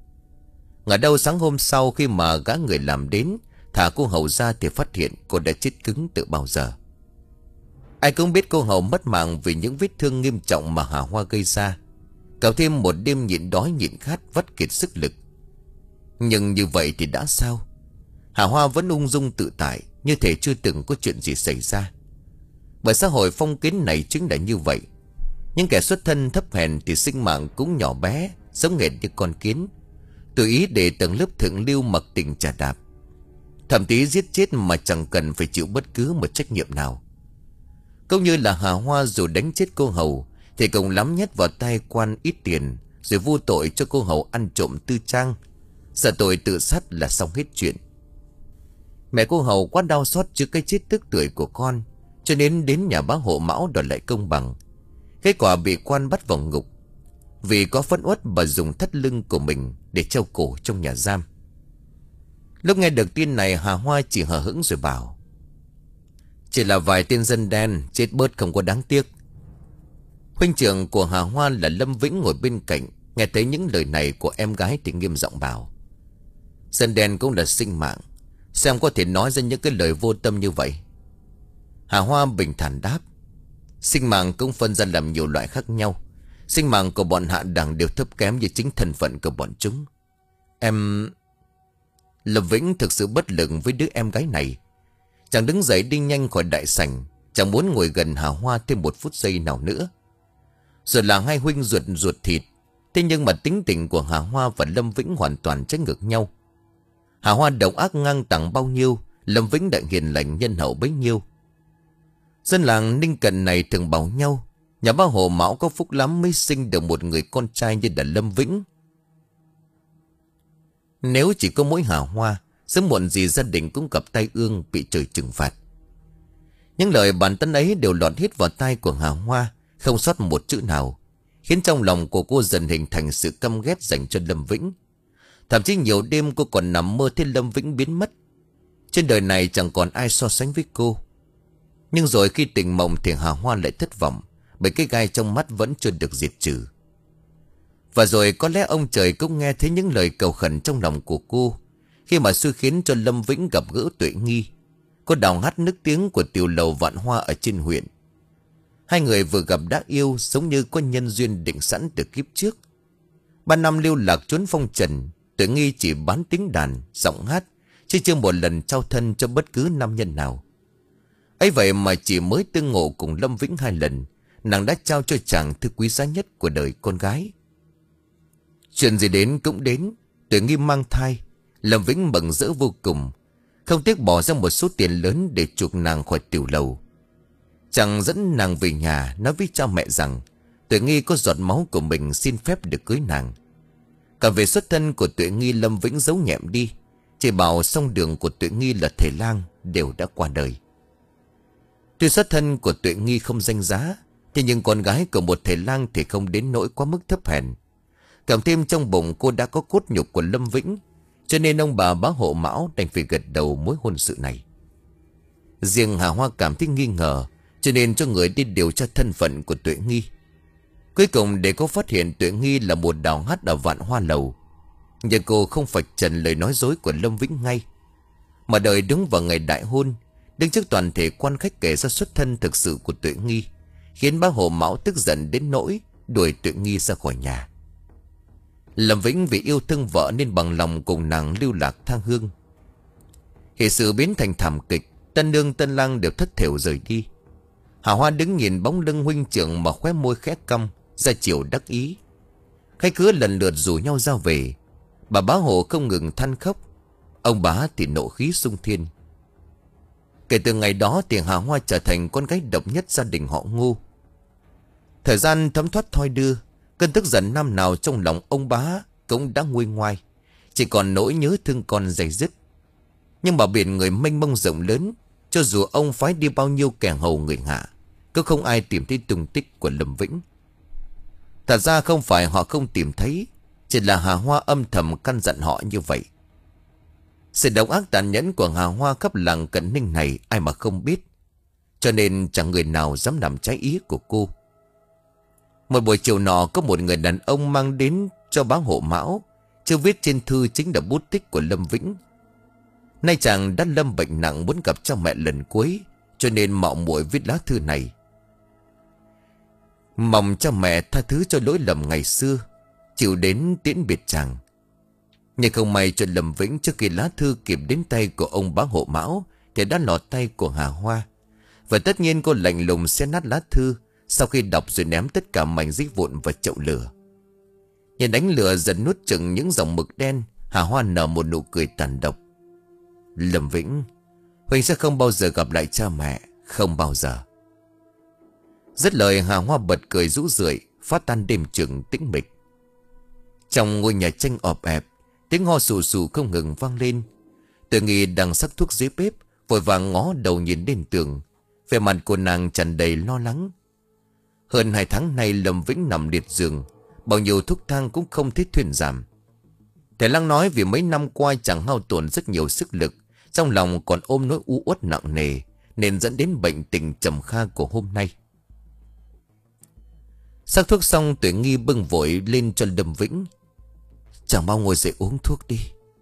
Speaker 1: Ngờ đâu sáng hôm sau khi mà gã người làm đến thả cô hầu ra thì phát hiện cô đã chết cứng từ bao giờ. Ai cũng biết cô hầu mất mạng vì những vết thương nghiêm trọng mà Hà Hoa gây ra, cộng thêm một đêm nhịn đói nhịn khát vắt kiệt sức lực. Nhưng như vậy thì đã sao? Hà Hoa vẫn ung dung tự tại, như thể chưa từng có chuyện gì xảy ra. Bởi xã hội phong kiến này chính là như vậy. Những kẻ xuất thân thấp hèn thì sinh mạng cũng nhỏ bé, sống nghẹt như con kiến, tự ý để tầng lớp thượng lưu mặc tình chà đạp, thậm chí giết chết mà chẳng cần phải chịu bất cứ một trách nhiệm nào. Cũng như là Hà Hoa dù đánh chết cô hầu thì cũng lắm nhét vào tay quan ít tiền, rồi vu tội cho cô hầu ăn trộm tư trang, sợ tội tự sát là xong hết chuyện. Mẹ cô hầu quá đau xót trước cái chết tức tưởi của con, cho nên đến nhà bá hộ Mão đòi lại công bằng. Kết quả bị quan bắt vào ngục vì có phẫn uất và dùng thắt lưng của mình để treo cổ trong nhà giam. Lúc nghe được tin này, Hà Hoa chỉ hờ hững rồi bảo: Chỉ là vài tên dân đen, chết bớt không có đáng tiếc. Huynh trưởng của Hà Hoa là Lâm Vĩnh ngồi bên cạnh, nghe thấy những lời này của em gái thì nghiêm giọng bảo: Dân đen cũng là sinh mạng, xem có thể nói ra những cái lời vô tâm như vậy. Hà Hoa bình thản đáp: Sinh mạng cũng phân ra làm nhiều loại khác nhau. Sinh mạng của bọn hạ đẳng đều thấp kém như chính thân phận của bọn chúng. Em... Lâm Vĩnh thực sự bất lực với đứa em gái này. Chàng đứng dậy đi nhanh khỏi đại sảnh, chẳng muốn ngồi gần Hà Hoa thêm một phút giây nào nữa. Rồi là hai huynh ruột ruột thịt. Thế nhưng mà tính tình của Hà Hoa và Lâm Vĩnh hoàn toàn trái ngược nhau. Hà Hoa độc ác ngang tàng bao nhiêu, Lâm Vĩnh đã hiền lành nhân hậu bấy nhiêu. Dân làng Ninh Cận này thường bảo nhau, nhà bá hộ Mão có phúc lắm mới sinh được một người con trai như là Lâm Vĩnh. Nếu chỉ có mỗi Hà Hoa, sớm muộn gì gia đình cũng gặp tai ương, bị trời trừng phạt. Những lời bàn tán ấy đều lọt hết vào tai của Hà Hoa, không sót một chữ nào, khiến trong lòng của cô dần hình thành sự căm ghét dành cho Lâm Vĩnh. Thậm chí nhiều đêm cô còn nằm mơ thấy Lâm Vĩnh biến mất. Trên đời này chẳng còn ai so sánh với cô. Nhưng rồi khi tỉnh mộng thì Hà Hoa lại thất vọng, bởi cái gai trong mắt vẫn chưa được diệt trừ. Và rồi có lẽ ông trời cũng nghe thấy những lời cầu khẩn trong lòng của cô, khi mà xui khiến cho Lâm Vĩnh gặp gỡ Tuệ Nghi, cô đào hát nức tiếng của tiểu lầu Vạn Hoa ở trên huyện. Hai người vừa gặp đã yêu, giống như có nhân duyên định sẵn từ kiếp trước. Ba năm lưu lạc trốn phong trần, Tuệ Nghi chỉ bán tiếng đàn, giọng hát, chứ chưa một lần trao thân cho bất cứ nam nhân nào. Ấy vậy mà chỉ mới tương ngộ cùng Lâm Vĩnh hai lần, nàng đã trao cho chàng thứ quý giá nhất của đời con gái. Chuyện gì đến cũng đến, Tuệ Nghi mang thai, Lâm Vĩnh mừng rỡ vô cùng, không tiếc bỏ ra một số tiền lớn để chuộc nàng khỏi tiểu lầu. Chàng dẫn nàng về nhà, nói với cha mẹ rằng Tuệ Nghi có giọt máu của mình xin phép được cưới nàng. Cả về xuất thân của Tuệ Nghi, Lâm Vĩnh giấu nhẹm đi, Chỉ bảo song đường của Tuệ Nghi là thầy lang đều đã qua đời. Tuy xuất thân của Tuệ Nghi không danh giá, thế nhưng con gái của một thầy lang thì không đến nỗi quá mức thấp hèn. Cộng thêm trong bụng cô đã có cốt nhục của Lâm Vĩnh, cho nên ông bà bá hộ Mão đành phải gật đầu mối hôn sự này. Riêng Hà Hoa cảm thấy nghi ngờ, cho nên cho người đi điều tra thân phận của Tuệ Nghi. Cuối cùng để cô phát hiện Tuệ Nghi là một đào hát ở Vạn Hoa Lầu, nhưng cô không phải trần lời nói dối của Lâm Vĩnh ngay, mà đợi đúng vào ngày đại hôn, đứng trước toàn thể quan khách kể ra xuất thân thực sự của Tuệ Nghi, khiến bá hộ Mão tức giận đến nỗi đuổi Tuệ Nghi ra khỏi nhà. Lâm Vĩnh vì yêu thương vợ nên bằng lòng cùng nàng lưu lạc tha hương. Hệ sự biến thành thảm kịch, tân nương tân lang đều thất thểu rời đi. Hà Hoa đứng nhìn bóng lưng huynh trưởng mà khóe môi khẽ cong, ra chiều đắc ý. Khách khứa lần lượt rủ nhau ra về. Bà bá hộ không ngừng than khóc, ông bá thì nộ khí sung thiên. Kể từ ngày đó thì Hà Hoa trở thành con gái độc nhất gia đình họ Ngô. Thời gian thấm thoát thoi đưa, cơn tức giận năm nào trong lòng ông bá cũng đã nguôi ngoai, chỉ còn nỗi nhớ thương con dày dứt. Nhưng mà biển người mênh mông rộng lớn, cho dù ông phái đi bao nhiêu kẻ hầu người hạ, cứ không ai tìm thấy tung tích của Lâm Vĩnh. Thật ra không phải họ không tìm thấy, chỉ là Hà Hoa âm thầm căn dặn họ như vậy. Sự độc ác tàn nhẫn của Hà Hoa khắp làng Cận Ninh này ai mà không biết, cho nên chẳng người nào dám làm trái ý của cô. Một buổi chiều nọ, có một người đàn ông mang đến cho bá hộ Mão, chưa viết trên thư chính là bút tích của Lâm Vĩnh. Nay chàng đã lâm bệnh nặng, muốn gặp cha mẹ lần cuối, cho nên mạo muội viết lá thư này. Mong cha mẹ tha thứ cho lỗi lầm ngày xưa, chịu đến tiễn biệt chàng. Nhưng không may cho Lâm Vĩnh, trước khi lá thư kịp đến tay của ông bá hộ Mão thì đã lọt tay của Hà Hoa. Và tất nhiên cô lạnh lùng xé nát lá thư, sau khi đọc rồi ném tất cả mảnh giấy vụn vào chậu lửa. Nhìn đánh lửa dần nuốt chừng những dòng mực đen, Hà Hoa nở một nụ cười tàn độc. Lâm Vĩnh, Huỳnh sẽ không bao giờ gặp lại cha mẹ, không bao giờ. Dứt lời, Hà Hoa bật cười rũ rượi, phá tan đêm trường tĩnh mịch. Trong ngôi nhà tranh ọp ẹp, tiếng ho sù sù không ngừng vang lên. Tuệ Nghi đang sắc thuốc dưới bếp, vội vàng ngó đầu nhìn lên tường, vẻ mặt của nàng tràn đầy lo lắng. Hơn hai tháng nay Lâm Vĩnh nằm liệt giường, bao nhiêu thuốc thang cũng không thấy thuyên giảm. Thầy lang nói vì mấy năm qua chàng hao tổn rất nhiều sức lực, trong lòng còn ôm nỗi u uất nặng nề, nên dẫn đến bệnh tình trầm kha của hôm nay. Sắc thuốc xong, Tuệ Nghi bưng vội lên cho Lâm Vĩnh. Chàng mau ngồi dậy uống thuốc đi.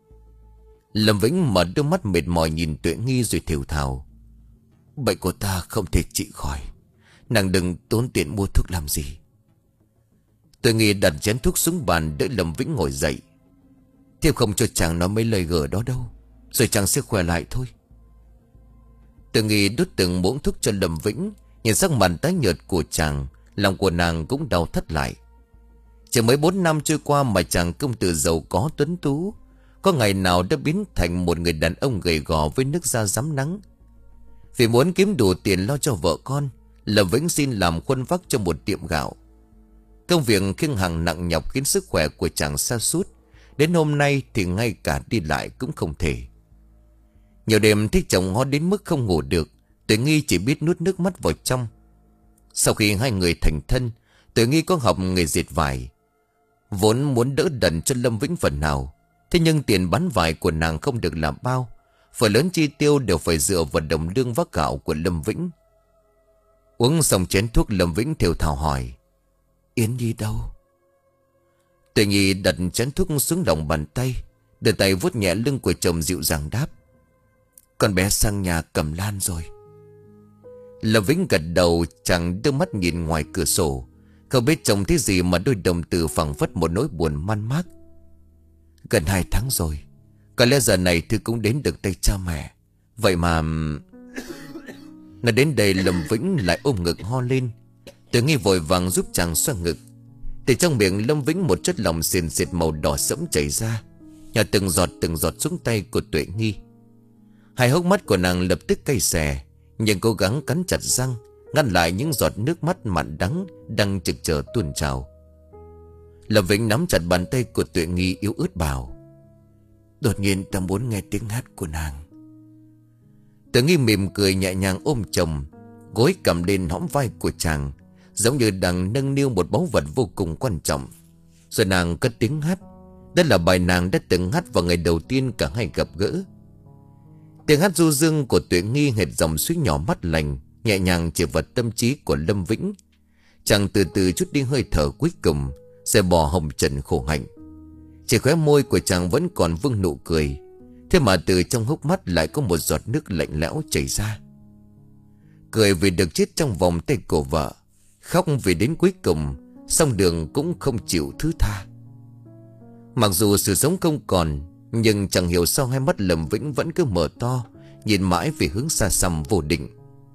Speaker 1: Lâm Vĩnh mở đôi mắt mệt mỏi nhìn Tuệ Nghi rồi thều thào. Bệnh của ta không thể trị khỏi, nàng đừng tốn tiền mua thuốc làm gì. Tuệ Nghi đặt chén thuốc xuống bàn đỡ Lâm Vĩnh ngồi dậy. Thiếp không cho chàng nói mấy lời gở đó đâu, rồi chàng sẽ khỏe lại thôi. Tuệ Nghi đút từng muỗng thuốc cho Lâm Vĩnh, nhìn sắc mặt tái nhợt của chàng, lòng của nàng cũng đau thắt lại. Chỉ mới bốn năm trôi qua mà chàng công tử giàu có tuấn tú, có ngày nào đã biến thành một người đàn ông gầy gò với nước da rám nắng. Vì muốn kiếm đủ tiền lo cho vợ con, Lâm Vĩnh xin làm khuân vác cho một tiệm gạo. Công việc khiêng hàng nặng nhọc khiến sức khỏe của chàng sa sút. Đến hôm nay thì ngay cả đi lại cũng không thể. Nhiều đêm thấy chồng ho đến mức không ngủ được, Tuệ Nghi chỉ biết nuốt nước mắt vào trong. Sau khi hai người thành thân, Tuệ Nghi có học nghề dệt vải, vốn muốn đỡ đần cho Lâm Vĩnh phần nào. Thế nhưng tiền bán vải của nàng không được làm bao, phần lớn chi tiêu đều phải dựa vào đồng lương vác gạo của Lâm Vĩnh. Uống xong chén thuốc, Lâm Vĩnh thều thào hỏi: Yến đi đâu? Tuệ Nghi đặt chén thuốc xuống lòng bàn tay, đưa tay vuốt nhẹ lưng của chồng dịu dàng đáp: Con bé sang nhà cầm lan rồi. Lâm Vĩnh gật đầu, chàng đưa mắt nhìn ngoài cửa sổ, không biết trông thấy gì mà đôi đồng tử phảng phất một nỗi buồn man mác. Gần hai tháng rồi, có lẽ giờ này Thư cũng đến được tay cha mẹ. Vậy mà... Nói đến đây Lâm Vĩnh lại ôm ngực ho lên. Tuệ Nghi vội vàng giúp chàng xoa ngực. Từ trong miệng Lâm Vĩnh một chất lỏng sền sệt màu đỏ sẫm chảy ra, nhỏ từng giọt từng giọt xuống tay của Tuệ Nghi. Hai hốc mắt của nàng lập tức cay xè, nhưng cố gắng cắn chặt răng ngăn lại những giọt nước mắt mặn đắng đang trực chờ tuôn trào. Lâm Vĩnh nắm chặt bàn tay của Tuệ Nghi yếu ớt bảo: Đột nhiên ta muốn nghe tiếng hát của nàng. Tuệ Nghi mỉm cười nhẹ nhàng ôm chồng, gối cầm lên hõm vai của chàng, giống như đang nâng niu một báu vật vô cùng quan trọng. Rồi nàng cất tiếng hát. Đó là bài nàng đã từng hát vào ngày đầu tiên cả hai gặp gỡ. Tiếng hát du dương của Tuệ Nghi hệt dòng suối nhỏ mát lành, nhẹ nhàng chìm vào tâm trí của Lâm Vĩnh. Chàng từ từ chút đi hơi thở cuối cùng, sẽ bỏ hồng trần khổ hạnh. Chỉ khóe môi của chàng vẫn còn vương nụ cười, thế mà từ trong hốc mắt lại có một giọt nước lạnh lẽo chảy ra. Cười vì được chết trong vòng tay của vợ, khóc vì đến cuối cùng song đường cũng không chịu thứ tha. Mặc dù sự sống không còn, nhưng chẳng hiểu sao hai mắt Lâm Vĩnh vẫn cứ mở to, nhìn mãi về hướng xa xăm vô định.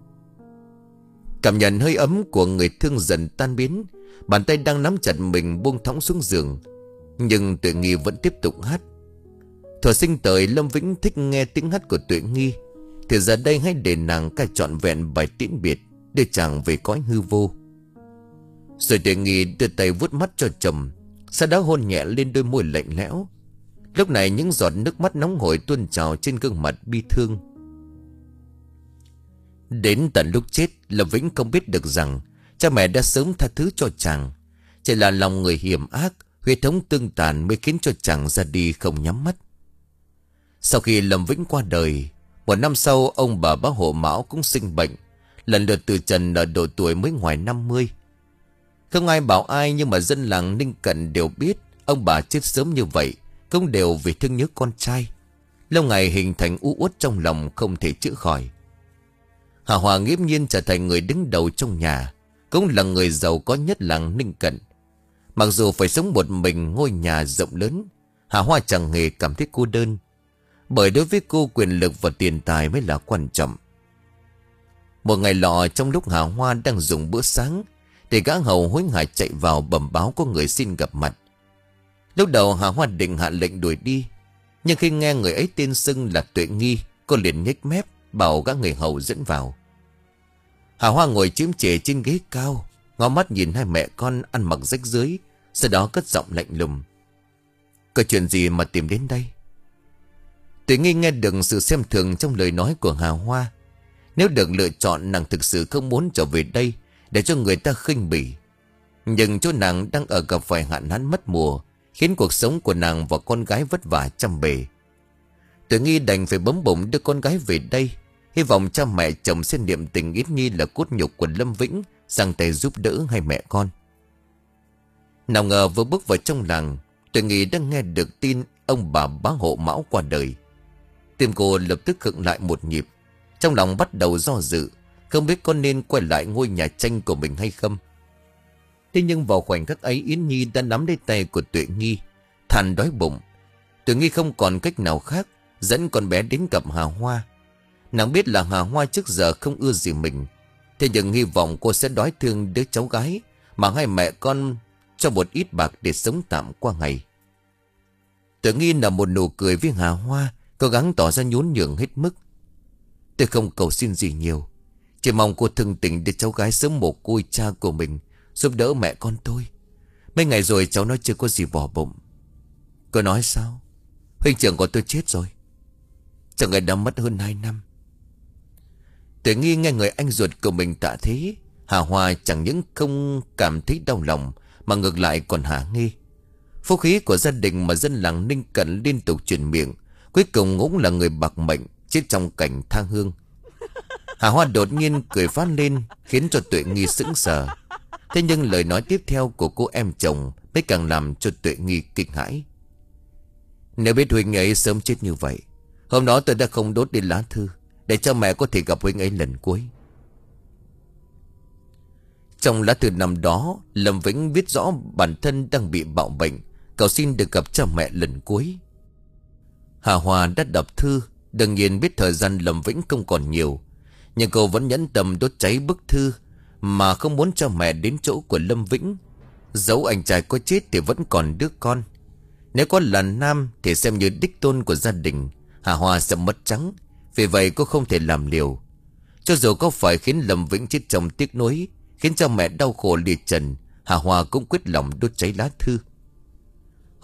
Speaker 1: Cảm nhận hơi ấm của người thương dần tan biến, bàn tay đang nắm chặt mình buông thõng xuống giường. Nhưng Tuệ Nghi vẫn tiếp tục hát. Thuở sinh thời Lâm Vĩnh thích nghe tiếng hát của Tuệ Nghi, thì giờ đây hãy để nàng ca trọn vẹn bài tiễn biệt, đưa chàng về cõi hư vô. Rồi Tuệ Nghi đưa tay vuốt mắt cho chồng, sau đó hôn nhẹ lên đôi môi lạnh lẽo. Lúc này những giọt nước mắt nóng hổi tuôn trào trên gương mặt bi thương. Đến tận lúc chết, Lâm Vĩnh không biết được rằng cha mẹ đã sớm tha thứ cho chàng. Chỉ là lòng người hiểm ác, huyết thống tương tàn mới khiến cho chàng ra đi không nhắm mắt. Sau khi Lâm Vĩnh qua đời, một năm sau ông bà bá Hộ Mão cũng sinh bệnh, lần lượt từ trần ở độ tuổi mới ngoài năm mươi. Không ai bảo ai, nhưng mà dân làng Ninh Cận đều biết ông bà chết sớm như vậy cũng đều vì thương nhớ con trai. Lâu ngày hình thành u uất trong lòng không thể chữa khỏi. Hà Hòa nghiễm nhiên trở thành người đứng đầu trong nhà, cũng là người giàu có nhất làng Ninh Cận. Mặc dù phải sống một mình ngôi nhà rộng lớn, Hà Hoa chẳng hề cảm thấy cô đơn, bởi đối với cô quyền lực và tiền tài mới là quan trọng. Một ngày lọ, trong lúc Hà Hoa đang dùng bữa sáng, thì gã hầu hối hả chạy vào bẩm báo có người xin gặp mặt. Lúc đầu Hà Hoa định hạ lệnh đuổi đi, nhưng khi nghe người ấy tên xưng là Tuệ Nghi, cô liền nhếch mép bảo gã người hầu dẫn vào. Hà Hoa ngồi chiếm trệ trên ghế cao, ngó mắt nhìn hai mẹ con ăn mặc rách rưới, sau đó cất giọng lạnh lùng: "Có chuyện gì mà tìm đến đây?" Tuệ Nghi nghe được sự xem thường trong lời nói của Hà Hoa. Nếu được lựa chọn, nàng thực sự không muốn trở về đây để cho người ta khinh bỉ. Nhưng chỗ nàng đang ở gặp phải hạn hán mất mùa, khiến cuộc sống của nàng và con gái vất vả trăm bề. Tuệ Nghi đành phải bấm bụng đưa con gái về đây, hy vọng cha mẹ chồng sẽ niệm tình Yến Nhi là cốt nhục của Lâm Vĩnh, sang tay giúp đỡ hai mẹ con. Nào ngờ vừa bước vào trong làng, Tuệ Nghi đã nghe được tin ông bà bá Hộ Mão qua đời. Tim cô lập tức khựng lại một nhịp, trong lòng bắt đầu do dự, không biết có nên quay lại ngôi nhà tranh của mình hay không. Thế nhưng vào khoảnh khắc ấy, Yến Nhi đã nắm lấy tay của Tuệ Nghi, than đói bụng. Tuệ Nghi không còn cách nào khác, dẫn con bé đến gặp Hà Hoa. Nàng biết là Hà Hoa trước giờ không ưa gì mình, thế nhưng hy vọng cô sẽ đói thương đứa cháu gái mà hai mẹ con cho một ít bạc để sống tạm qua ngày. Tuệ Nghi là một nụ cười với Hà Hoa, cố gắng tỏ ra nhún nhường hết mức. "Tôi không cầu xin gì nhiều, chỉ mong cô thương tình để cháu gái sớm mồ côi cha của mình, giúp đỡ mẹ con tôi. Mấy ngày rồi cháu nó chưa có gì bỏ bụng." "Cô nói sao? Huynh trưởng của tôi chết rồi. Chẳng ngày đã mất hơn hai năm. Tuệ Nghi nghe người anh ruột của mình tạ thế, Hà Hoa chẳng những không cảm thấy đau lòng, mà ngược lại còn hả nghi. Phúc khí của gia đình mà dân làng Ninh Cận liên tục truyền miệng, cuối cùng cũng là người bạc mệnh chết trong cảnh tha hương. Hà Hoa đột nhiên cười phát lên, khiến cho Tuệ Nghi sững sờ. Thế nhưng lời nói tiếp theo của cô em chồng mới càng làm cho Tuệ Nghi kinh hãi. "Nếu biết huynh ấy sớm chết như vậy, hôm đó tôi đã không đốt đi lá thư, để cho mẹ có thể gặp huynh ấy lần cuối." Trong lá thư năm đó, Lâm Vĩnh biết rõ bản thân đang bị bạo bệnh, cầu xin được gặp cha mẹ lần cuối. Hà Hoa đã đọc thư, đương nhiên biết thời gian Lâm Vĩnh không còn nhiều, nhưng cô vẫn nhẫn tâm đốt cháy bức thư mà không muốn cho mẹ đến chỗ của Lâm Vĩnh. Dẫu anh trai có chết thì vẫn còn đứa con, nếu có là nam thì xem như đích tôn của gia đình, Hà Hoa sẽ mất trắng. Vì vậy cô không thể làm liều. Cho dù có phải khiến Lâm Vĩnh chết trong tiếc nuối, khiến cho mẹ đau khổ liệt trần, Hà Hoa cũng quyết lòng đốt cháy lá thư.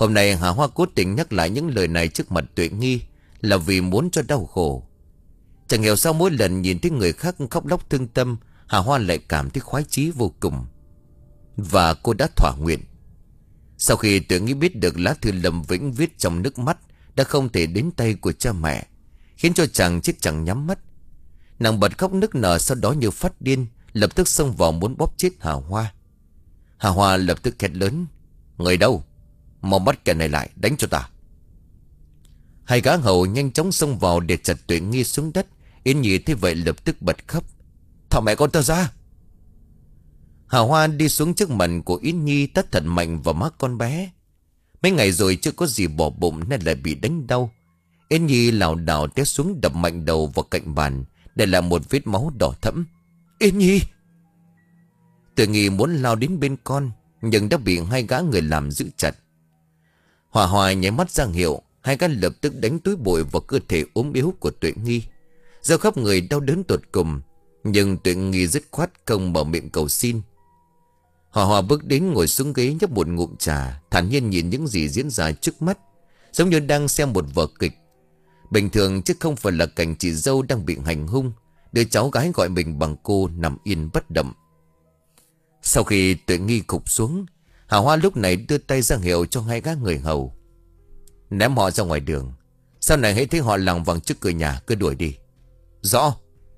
Speaker 1: Hôm nay Hà Hoa cố tình nhắc lại những lời này trước mặt Tuệ Nghi là vì muốn cho đau khổ. Chẳng hiểu sao mỗi lần nhìn thấy người khác khóc lóc thương tâm, Hà Hoa lại cảm thấy khoái chí vô cùng. Và cô đã thỏa nguyện. Sau khi Tuệ Nghi biết được lá thư Lâm Vĩnh viết trong nước mắt đã không thể đến tay của cha mẹ, khiến cho chàng chết chẳng nhắm mắt, nàng bật khóc nức nở, sau đó như phát điên lập tức xông vào muốn bóp chết Hà Hoa. Hà Hoa lập tức hét lớn: người đâu? Mau bắt kẻ này lại, đánh cho ta. Hai gã hầu nhanh chóng xông vào để chặt Tuệ Nghi xuống đất. Yến Nhi thấy vậy lập tức bật khóc: thảo mẹ con ta ra! Hà Hoa đi xuống trước mặt của Yến Nhi, tát thật mạnh vào má con bé. Mấy ngày rồi chưa có gì bỏ bụng nên lại bị đánh đau. Yến Nhi lảo đảo té xuống đập mạnh đầu vào cạnh bàn, để lại một vết máu đỏ thẫm. Yến Nhi! Tuệ Nghi muốn lao đến bên con, nhưng đã bị hai gã người làm giữ chặt. Hòa Hòa nháy mắt ra hiệu, hai gã lập tức đánh túi bụi vào cơ thể ốm yếu của Tuệ Nghi. Do khắp người đau đớn tột cùng, nhưng Tuệ Nghi dứt khoát không mở miệng cầu xin. Hòa Hòa bước đến ngồi xuống ghế nhấp một ngụm trà, thản nhiên nhìn những gì diễn ra trước mắt, giống như đang xem một vở kịch. Bình thường chứ không phải là cảnh chị dâu đang bị hành hung, đứa cháu gái gọi mình bằng cô nằm yên bất động. Sau khi Tuệ Nghi gục xuống, Hà Hoa lúc này đưa tay ra hiệu cho hai gã người hầu: ném họ ra ngoài đường. Sau này hãy thấy họ lằng vằng trước cửa nhà cứ đuổi đi. Rõ.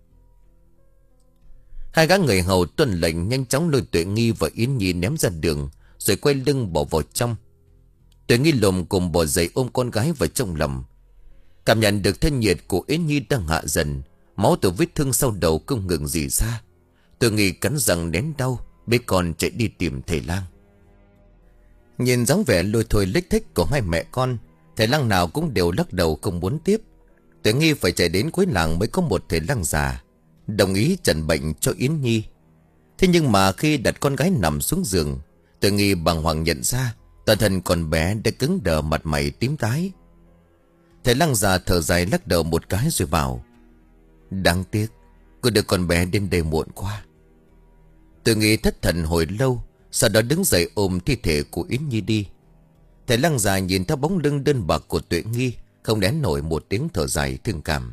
Speaker 1: Hai gã người hầu tuân lệnh nhanh chóng lôi Tuệ Nghi và Yến Nhi ném ra đường, rồi quay lưng bỏ vào trong. Tuệ Nghi lồm cùng bò dậy ôm con gái vào trong lòng. Cảm nhận được thân nhiệt của Yến Nhi đang hạ dần, máu từ vết thương sau đầu không ngừng rỉ ra. Tuệ Nghi cắn răng nén đau, bế con chạy đi tìm thầy lang. Nhìn dáng vẻ lôi thôi lếch thếch của hai mẹ con, thầy lang nào cũng đều lắc đầu không muốn tiếp. Tuệ Nghi phải chạy đến cuối làng mới có một thầy lang già đồng ý trần bệnh cho Yến Nhi. Thế nhưng mà khi đặt con gái nằm xuống giường, Tuệ Nghi bàng hoàng nhận ra toàn thân con bé đã cứng đờ, mặt mày tím tái. Thầy lang già thở dài lắc đầu một cái rồi bảo: đáng tiếc, cô đưa con bé đến đây muộn quá. Tuệ Nghi thất thần hồi lâu, sau đó đứng dậy ôm thi thể của Yến Nhi đi. Thầy lang già nhìn theo bóng lưng đơn bạc của Tuệ Nghi, không nén nổi một tiếng thở dài thương cảm.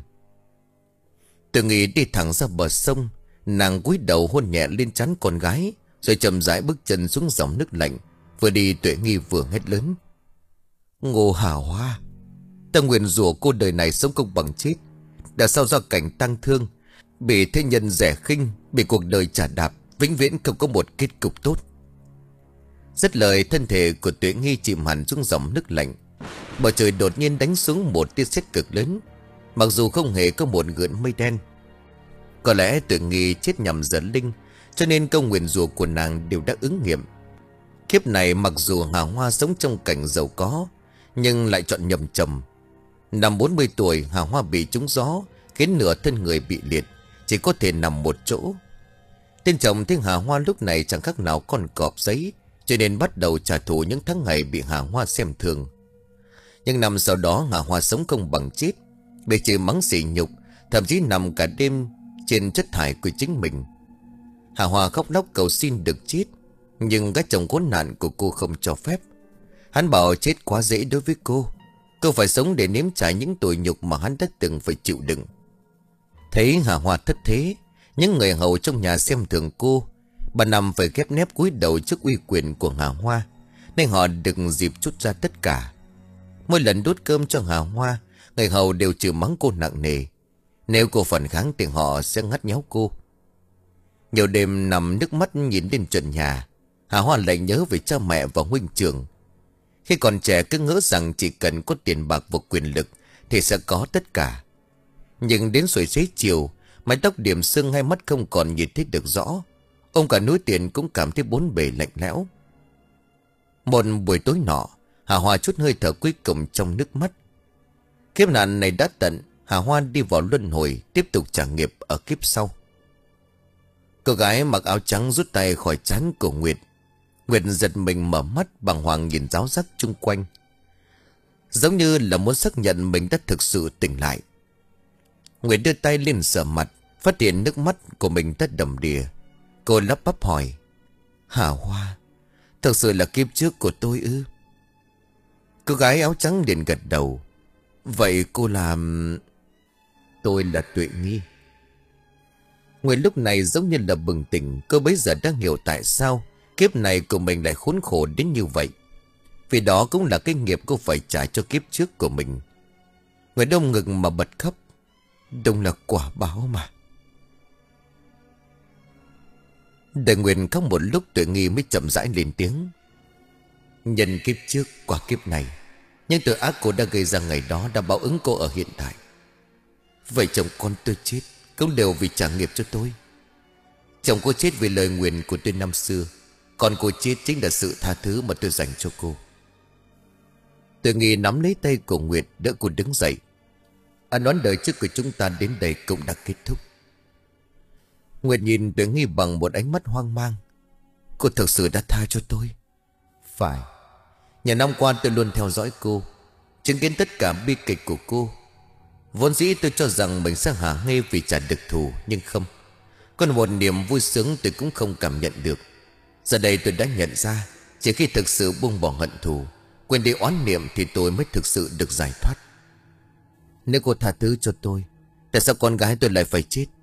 Speaker 1: Tuệ Nghi đi thẳng ra bờ sông, nàng cúi đầu hôn nhẹ lên trán con gái, rồi chậm rãi bước chân xuống dòng nước lạnh. Vừa đi Tuệ Nghi vừa hét lớn: Ngô Hà Hoa, ta nguyện rủa cô đời này sống không bằng chết, đã sao ra cảnh tang thương, bị thế nhân rẻ khinh, bị cuộc đời trả đạp, vĩnh viễn không có một kết cục tốt. Dứt lời, thân thể của Tuệ Nghi chìm hẳn xuống dòng nước lạnh. Bầu trời đột nhiên đánh xuống một tia sét cực lớn, mặc dù không hề có một gợn mây đen. Có lẽ Tuệ Nghi chết nhằm giờ linh, cho nên câu nguyền rủa của nàng đều đã ứng nghiệm. Kiếp này mặc dù Hà Hoa sống trong cảnh giàu có, nhưng lại chọn nhầm chồng. Năm bốn mươi tuổi, Hà Hoa bị trúng gió, khiến nửa thân người bị liệt, chỉ có thể nằm một chỗ. Tên chồng thấy Hà Hoa lúc này chẳng khác nào con cọp giấy, cho nên bắt đầu trả thù những tháng ngày bị Hà Hoa xem thường. Nhưng năm sau đó, Hà Hoa sống không bằng chết, bị chửi mắng sỉ nhục, thậm chí nằm cả đêm trên chất thải của chính mình. Hà Hoa khóc lóc cầu xin được chết, nhưng gã chồng khốn nạn của cô không cho phép. Hắn bảo chết quá dễ đối với cô, cô phải sống để nếm trải những tủi nhục mà hắn đã từng phải chịu đựng. Thấy Hà Hoa thất thế, những người hầu trong nhà xem thường cô, bà nằm phải khép nép cúi đầu trước uy quyền của Hà Hoa, nên họ đừng dịp trút ra tất cả. Mỗi lần đút cơm cho Hà Hoa, người hầu đều chửi mắng cô nặng nề. Nếu cô phản kháng thì họ sẽ ngắt nhéo cô. Nhiều đêm nằm nước mắt nhìn lên trần nhà, Hà Hoa lại nhớ về cha mẹ và huynh trưởng. Khi còn trẻ cứ ngỡ rằng chỉ cần có tiền bạc và quyền lực thì sẽ có tất cả. Nhưng đến xuôi xế chiều, mái tóc điểm sưng, hai mắt không còn nhìn thấy được rõ. Ông cả núi tiền cũng cảm thấy bốn bề lạnh lẽo. Một buổi tối nọ, Hà Hoa chút hơi thở cuối cùng trong nước mắt. Kiếp nạn này đã tận, Hà Hoa đi vào luân hồi, tiếp tục trả nghiệp ở kiếp sau. Cô gái mặc áo trắng rút tay khỏi trán của Nguyệt. Nguyệt giật mình mở mắt, bàng hoàng nhìn ráo rác chung quanh, giống như là muốn xác nhận mình đã thực sự tỉnh lại. Nguyệt đưa tay lên sờ mặt, phát hiện nước mắt của mình đã đầm đìa. Cô lắp bắp hỏi: Hà Hoa, thực sự là kiếp trước của tôi ư? Cô gái áo trắng liền gật đầu. Vậy cô làm... Tôi là Tuệ Nghi. Nguyệt lúc này giống như là bừng tỉnh. Cô bấy giờ đang hiểu tại sao kiếp này của mình lại khốn khổ đến như vậy. Vì đó cũng là cái nghiệp cô phải trả cho kiếp trước của mình. Nguyệt đông ngực mà bật khóc. Đúng là quả báo mà. Đợi Nguyệt khóc một lúc, Tuệ Nghi mới chậm rãi lên tiếng. Nhân kiếp trước qua kiếp này, nhưng tội ác cô đã gây ra ngày đó đã báo ứng cô ở hiện tại. Vậy chồng con tôi chết cũng đều vì trả nghiệp cho tôi. Chồng cô chết vì lời nguyền của tôi năm xưa, còn cô chết chính là sự tha thứ mà tôi dành cho cô. Tuệ Nghi nắm lấy tay của Nguyệt, đỡ cô đứng dậy. Anh đoán đời trước của chúng ta đến đây cũng đã kết thúc. Nguyệt nhìn Tuệ Nghi bằng một ánh mắt hoang mang. Cô thực sự đã tha cho tôi? Phải. Nhiều năm qua tôi luôn theo dõi cô, chứng kiến tất cả bi kịch của cô. Vốn dĩ tôi cho rằng mình sẽ hả hê vì trả được thù, nhưng không. Có một niềm vui sướng tôi cũng không cảm nhận được. Giờ đây tôi đã nhận ra, chỉ khi thực sự buông bỏ hận thù, quên đi oán niệm, thì tôi mới thực sự được giải thoát. Nếu cô tha thứ cho tôi, tại sao con gái tôi lại phải chết?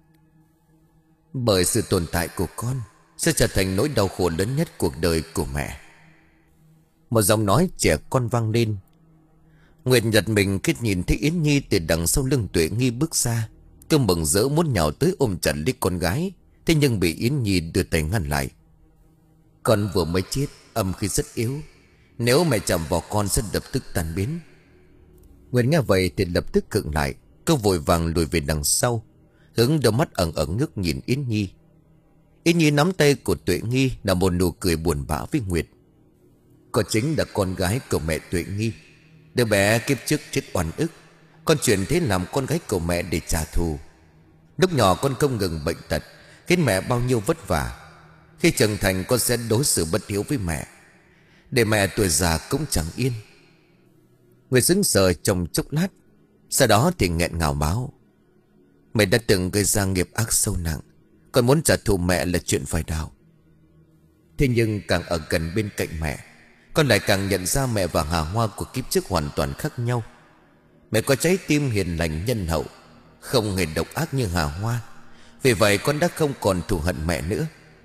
Speaker 1: Bởi sự tồn tại của con sẽ trở thành nỗi đau khổ lớn nhất cuộc đời của mẹ. Một giọng nói trẻ con vang lên. Nguyệt giật mình khi nhìn thấy Yến Nhi từ đằng sau lưng Tuệ Nghi bước ra. Cứ mừng rỡ muốn nhào tới ôm chặt lấy con gái, thế nhưng bị Yến Nhi đưa tay ngăn lại. Con vừa mới chết, âm khí rất yếu, nếu mẹ chạm vào con sẽ lập tức tan biến. Nguyệt nghe vậy thì lập tức khựng lại. Cô vội vàng lùi về đằng sau, hướng đôi mắt ẩn ẩn ngước nhìn Yến Nhi. Yến Nhi nắm tay của Tuệ Nghi là một nụ cười buồn bã với Nguyệt. Con chính là con gái của mẹ Tuệ Nghi. Đứa bé kiếp trước chết oan ức, con chuyển thế làm con gái của mẹ để trả thù. Lúc nhỏ con không ngừng bệnh tật, khiến mẹ bao nhiêu vất vả. Khi trưởng thành con sẽ đối xử bất hiếu với mẹ, để mẹ tuổi già cũng chẳng yên. Nguyệt sững sờ trong chốc lát, sau đó thì nghẹn ngào báo. Mẹ đã từng gây ra nghiệp ác sâu nặng, con muốn trả thù mẹ là chuyện phải đạo. Thế nhưng càng ở gần bên cạnh mẹ, con lại càng nhận ra mẹ và Hà Hoa của kiếp trước hoàn toàn khác nhau. Mẹ có trái tim hiền lành nhân hậu, không hề độc ác như Hà Hoa. Vì vậy con đã không còn thù hận mẹ nữa.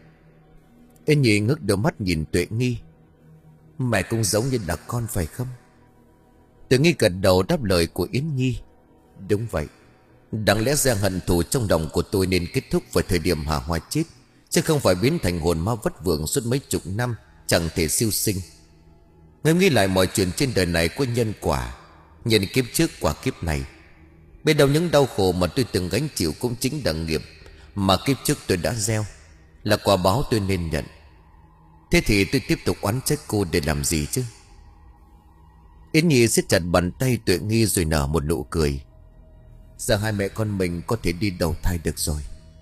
Speaker 1: Yến Nhi ngước đôi mắt nhìn Tuệ Nghi. Mẹ cũng giống như là con phải không? Tuệ Nghi gật đầu đáp lời của Yến Nhi. Đúng vậy. Đáng lẽ ra hận thù trong lòng của tôi nên kết thúc vào thời điểm Hà Hoa chết, chứ không phải biến thành hồn ma vất vưởng suốt mấy chục năm chẳng thể siêu sinh. Ngươi nghĩ lại mọi chuyện trên đời này có nhân quả, nhân kiếp trước quả kiếp này. Biết đâu những đau khổ mà tôi từng gánh chịu cũng chính là nghiệp mà kiếp trước tôi đã gieo, là quả báo tôi nên nhận. Thế thì tôi tiếp tục oán trách cô để làm gì chứ? Yến Nhi siết chặt bàn tay Tuệ Nghi rồi nở một nụ cười. Giờ hai mẹ con mình có thể đi đầu thai được rồi.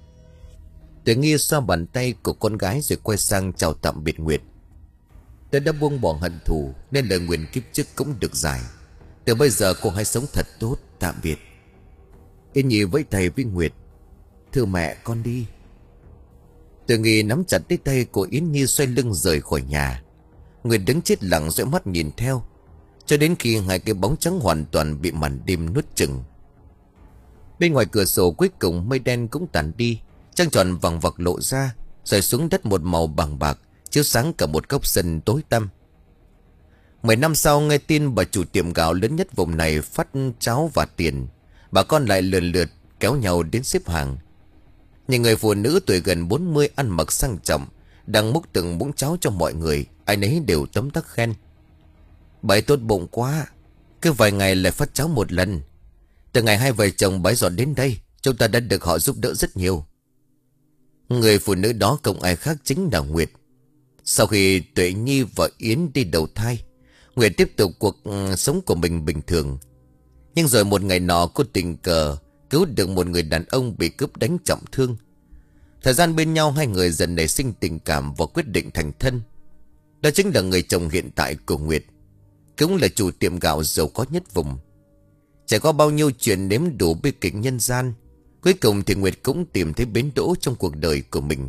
Speaker 1: Tuệ Nghi xoa bàn tay của con gái rồi quay sang chào tạm biệt Nguyệt. Tôi đã buông bỏ hận thù nên lời nguyện kiếp trước cũng được giải. Từ bây giờ cô hãy sống thật tốt, tạm biệt. Yến Nhi vẫy tay với Nguyệt. Thưa mẹ, con đi. Tuệ Nghi nắm chặt lấy tay của Yến Nhi xoay lưng rời khỏi nhà. Nguyệt đứng chết lặng dõi mắt nhìn theo, cho đến khi hai cái bóng trắng hoàn toàn bị màn đêm nuốt chửng. Bên ngoài cửa sổ cuối cùng mây đen cũng tàn đi, trăng tròn vằng vặc lộ ra, rồi xuống đất một màu bằng bạc, chiếu sáng cả một góc sân tối tăm. Mười năm sau nghe tin bà chủ tiệm gạo lớn nhất vùng này phát cháo và tiền, bà con lại lần lượt kéo nhau đến xếp hàng. Những người phụ nữ tuổi gần bốn mươi ăn mặc sang trọng đang múc từng muỗng cháo cho mọi người, ai nấy đều tấm tắc khen. Bà ấy tốt bụng quá, cứ vài ngày lại phát cháo một lần. Từ ngày hai vợ chồng bà ấy dọn đến đây, chúng ta đã được họ giúp đỡ rất nhiều. Người phụ nữ đó không ai khác chính là Nguyệt. Sau khi Tuệ Nhi và Yến đi đầu thai, Nguyệt tiếp tục cuộc sống của mình bình thường. Nhưng rồi một ngày nọ cô tình cờ cứu được một người đàn ông bị cướp đánh trọng thương. Thời gian bên nhau hai người dần nảy sinh tình cảm và quyết định thành thân. Đó chính là người chồng hiện tại của Nguyệt, cũng là chủ tiệm gạo giàu có nhất vùng. Trải qua bao nhiêu chuyện nếm đủ bi kịch nhân gian, cuối cùng thì Nguyệt cũng tìm thấy bến đỗ trong cuộc đời của mình.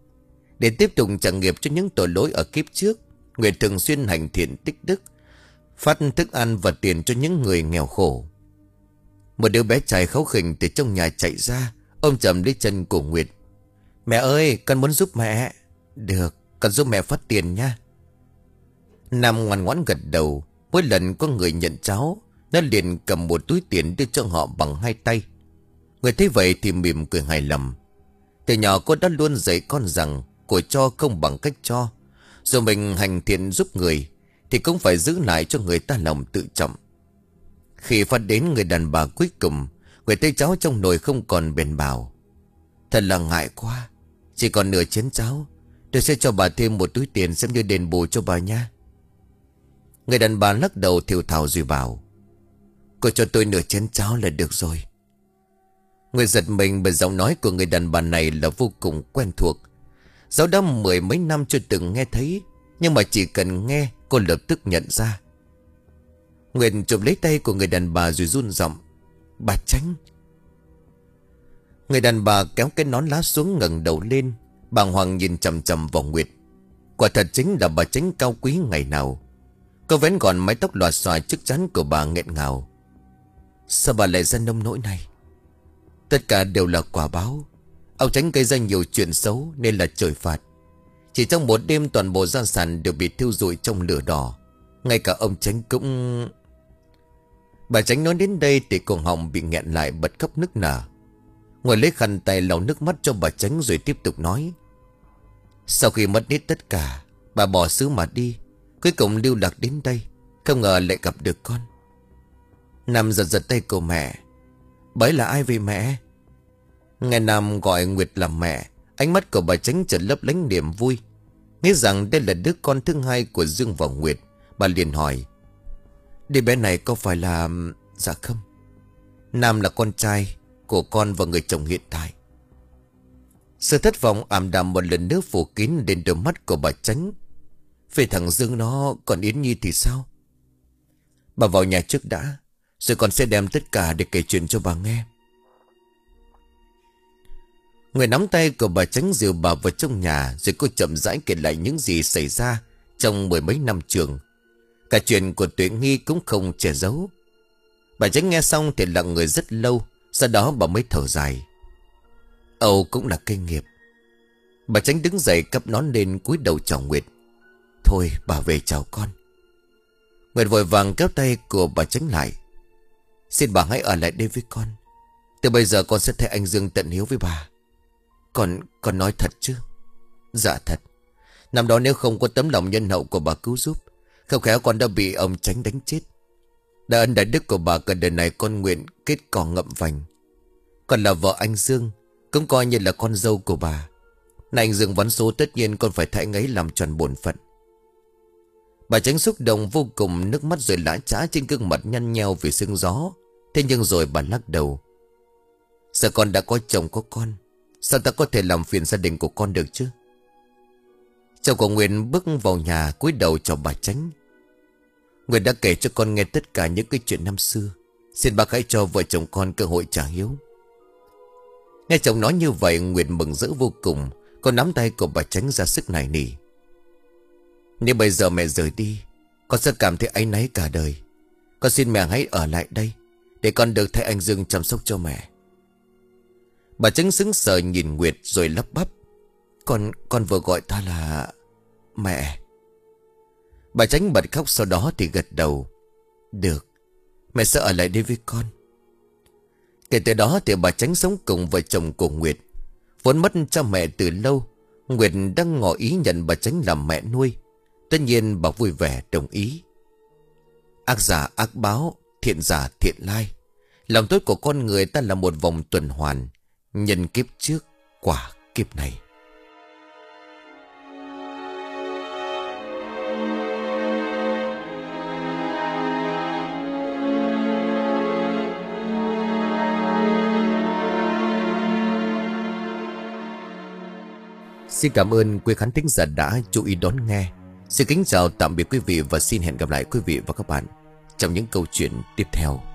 Speaker 1: Để tiếp tục trả nghiệp cho những tội lỗi ở kiếp trước, Nguyệt thường xuyên hành thiện tích đức, phát thức ăn và tiền cho những người nghèo khổ. Một đứa bé trai kháu khỉnh từ trong nhà chạy ra, ôm chầm lấy chân của Nguyệt. Mẹ ơi, con muốn giúp mẹ. Được, con giúp mẹ phát tiền nha. Nam ngoan ngoãn gật đầu. Mỗi lần có người nhận cháu, nó liền cầm một túi tiền đưa cho họ bằng hai tay. Người thấy vậy thì mỉm cười hài lòng. Từ nhỏ cô đã luôn dạy con rằng của cho không bằng cách cho. Dù mình hành thiện giúp người thì cũng phải giữ lại cho người ta lòng tự trọng. Khi phát đến người đàn bà cuối cùng, người thấy cháo trong nồi không còn bền bào. Thật là ngại quá, chỉ còn nửa chén cháo. Tôi sẽ cho bà thêm một túi tiền xem như đền bù cho bà nha. Người đàn bà lắc đầu thều thào rồi bảo, cô cho tôi nửa chén cháo là được rồi. Người giật mình bởi giọng nói của người đàn bà này là vô cùng quen thuộc. Dẫu đã mười mấy năm chưa từng nghe thấy, nhưng mà chỉ cần nghe cô lập tức nhận ra. Nguyệt chụp lấy tay của người đàn bà rồi run giọng, bà Chánh. Người đàn bà kéo cái nón lá xuống, ngẩng đầu lên, bàng hoàng nhìn chằm chằm vào Nguyệt. Quả thật chính là bà Chánh cao quý ngày nào. Cô vén gọn mái tóc lòa xòa trước trán của bà nghẹn ngào. Sao bà lại ra nông nỗi này? Tất cả đều là quả báo. Ông Chánh gây ra nhiều chuyện xấu nên là trời phạt. Chỉ trong một đêm toàn bộ gia sản đều bị thiêu rụi trong lửa đỏ. Ngay cả ông Chánh cũng... Bà Chánh nói đến đây thì cổ họng bị nghẹn lại, bật khóc nức nở. Ngồi lấy khăn tay lau nước mắt cho bà Chánh rồi tiếp tục nói. Sau khi mất hết tất cả, bà bỏ xứ mà đi, cuối cùng lưu lạc đến đây. Không ngờ lại gặp được con. Nam giật giật tay của mẹ. Bà ấy là ai vậy mẹ? Nghe Nam gọi Nguyệt là mẹ, ánh mắt của bà Chánh chợt lấp lánh niềm vui. Nghĩ rằng đây là đứa con thứ hai của Dương và Nguyệt, bà liền hỏi, đứa bé này có phải là... Dạ không, Nam là con trai của con và người chồng hiện tại. Sự thất vọng ảm đạm một lần nữa phủ kín lên đôi mắt của bà Chánh. Về thằng Dương nó, còn Yến Nhi thì sao? Bà vào nhà trước đã, rồi con sẽ đem tất cả để kể chuyện cho bà nghe. Người nắm tay của bà Chánh dìu bà vào trong nhà, rồi cô chậm rãi kể lại những gì xảy ra trong mười mấy năm trường. Cả chuyện của Tuệ Nghi cũng không che giấu. Bà Chánh nghe xong thì lặng người rất lâu, sau đó bà mới thở dài. Âu cũng là cây nghiệp. Bà Chánh đứng dậy cắp nón lên cúi đầu chào Nguyệt. Thôi bà về chào con. Nguyệt vội vàng kéo tay của bà Chánh lại. Xin bà hãy ở lại đây với con. Từ bây giờ con sẽ thay anh Dương tận hiếu với bà. Con, con nói thật chứ? Dạ thật. Năm đó nếu không có tấm lòng nhân hậu của bà cứu giúp, không khéo con đã bị ông Chánh đánh chết. Đã ân đại đức của bà, cả đời này con nguyện kết cỏ ngậm vành. Còn là vợ anh Dương, cũng coi như là con dâu của bà. Này anh Dương vắn số, tất nhiên con phải thay anh ấy làm tròn bổn phận. Bà Chánh xúc động vô cùng, nước mắt rồi lã chã trên gương mặt nhăn nheo vì sương gió. Thế nhưng rồi bà lắc đầu. Giờ con đã có chồng có con, sao ta có thể làm phiền gia đình của con được chứ? Chồng của Nguyệt bước vào nhà cúi đầu chào bà Chánh. Nguyệt đã kể cho con nghe tất cả những cái chuyện năm xưa. Xin bác hãy cho vợ chồng con cơ hội trả hiếu. Nghe chồng nói như vậy, Nguyệt mừng rỡ vô cùng. Con nắm tay của bà Chánh ra sức nài nỉ. Nếu bây giờ mẹ rời đi, con sẽ cảm thấy áy náy cả đời. Con xin mẹ hãy ở lại đây, để con được thay anh Dương chăm sóc cho mẹ. Bà Chánh sững sờ nhìn Nguyệt rồi lắp bắp. Con, con vừa gọi ta là... mẹ. Bà Chánh bật khóc, sau đó thì gật đầu. Được, mẹ sẽ ở lại đây với con. Kể từ đó thì bà Chánh sống cùng vợ chồng của Nguyệt. Vốn mất cha mẹ từ lâu, Nguyệt đang ngỏ ý nhận bà Chánh làm mẹ nuôi. Tất nhiên bà vui vẻ đồng ý. Ác giả ác báo, thiện giả thiện lai. Lòng tốt của con người ta là một vòng tuần hoàn, nhân kiếp trước, quả kiếp này. Xin cảm ơn quý khán thính giả đã chú ý đón nghe. Xin kính chào tạm biệt quý vị và xin hẹn gặp lại quý vị và các bạn trong những câu chuyện tiếp theo.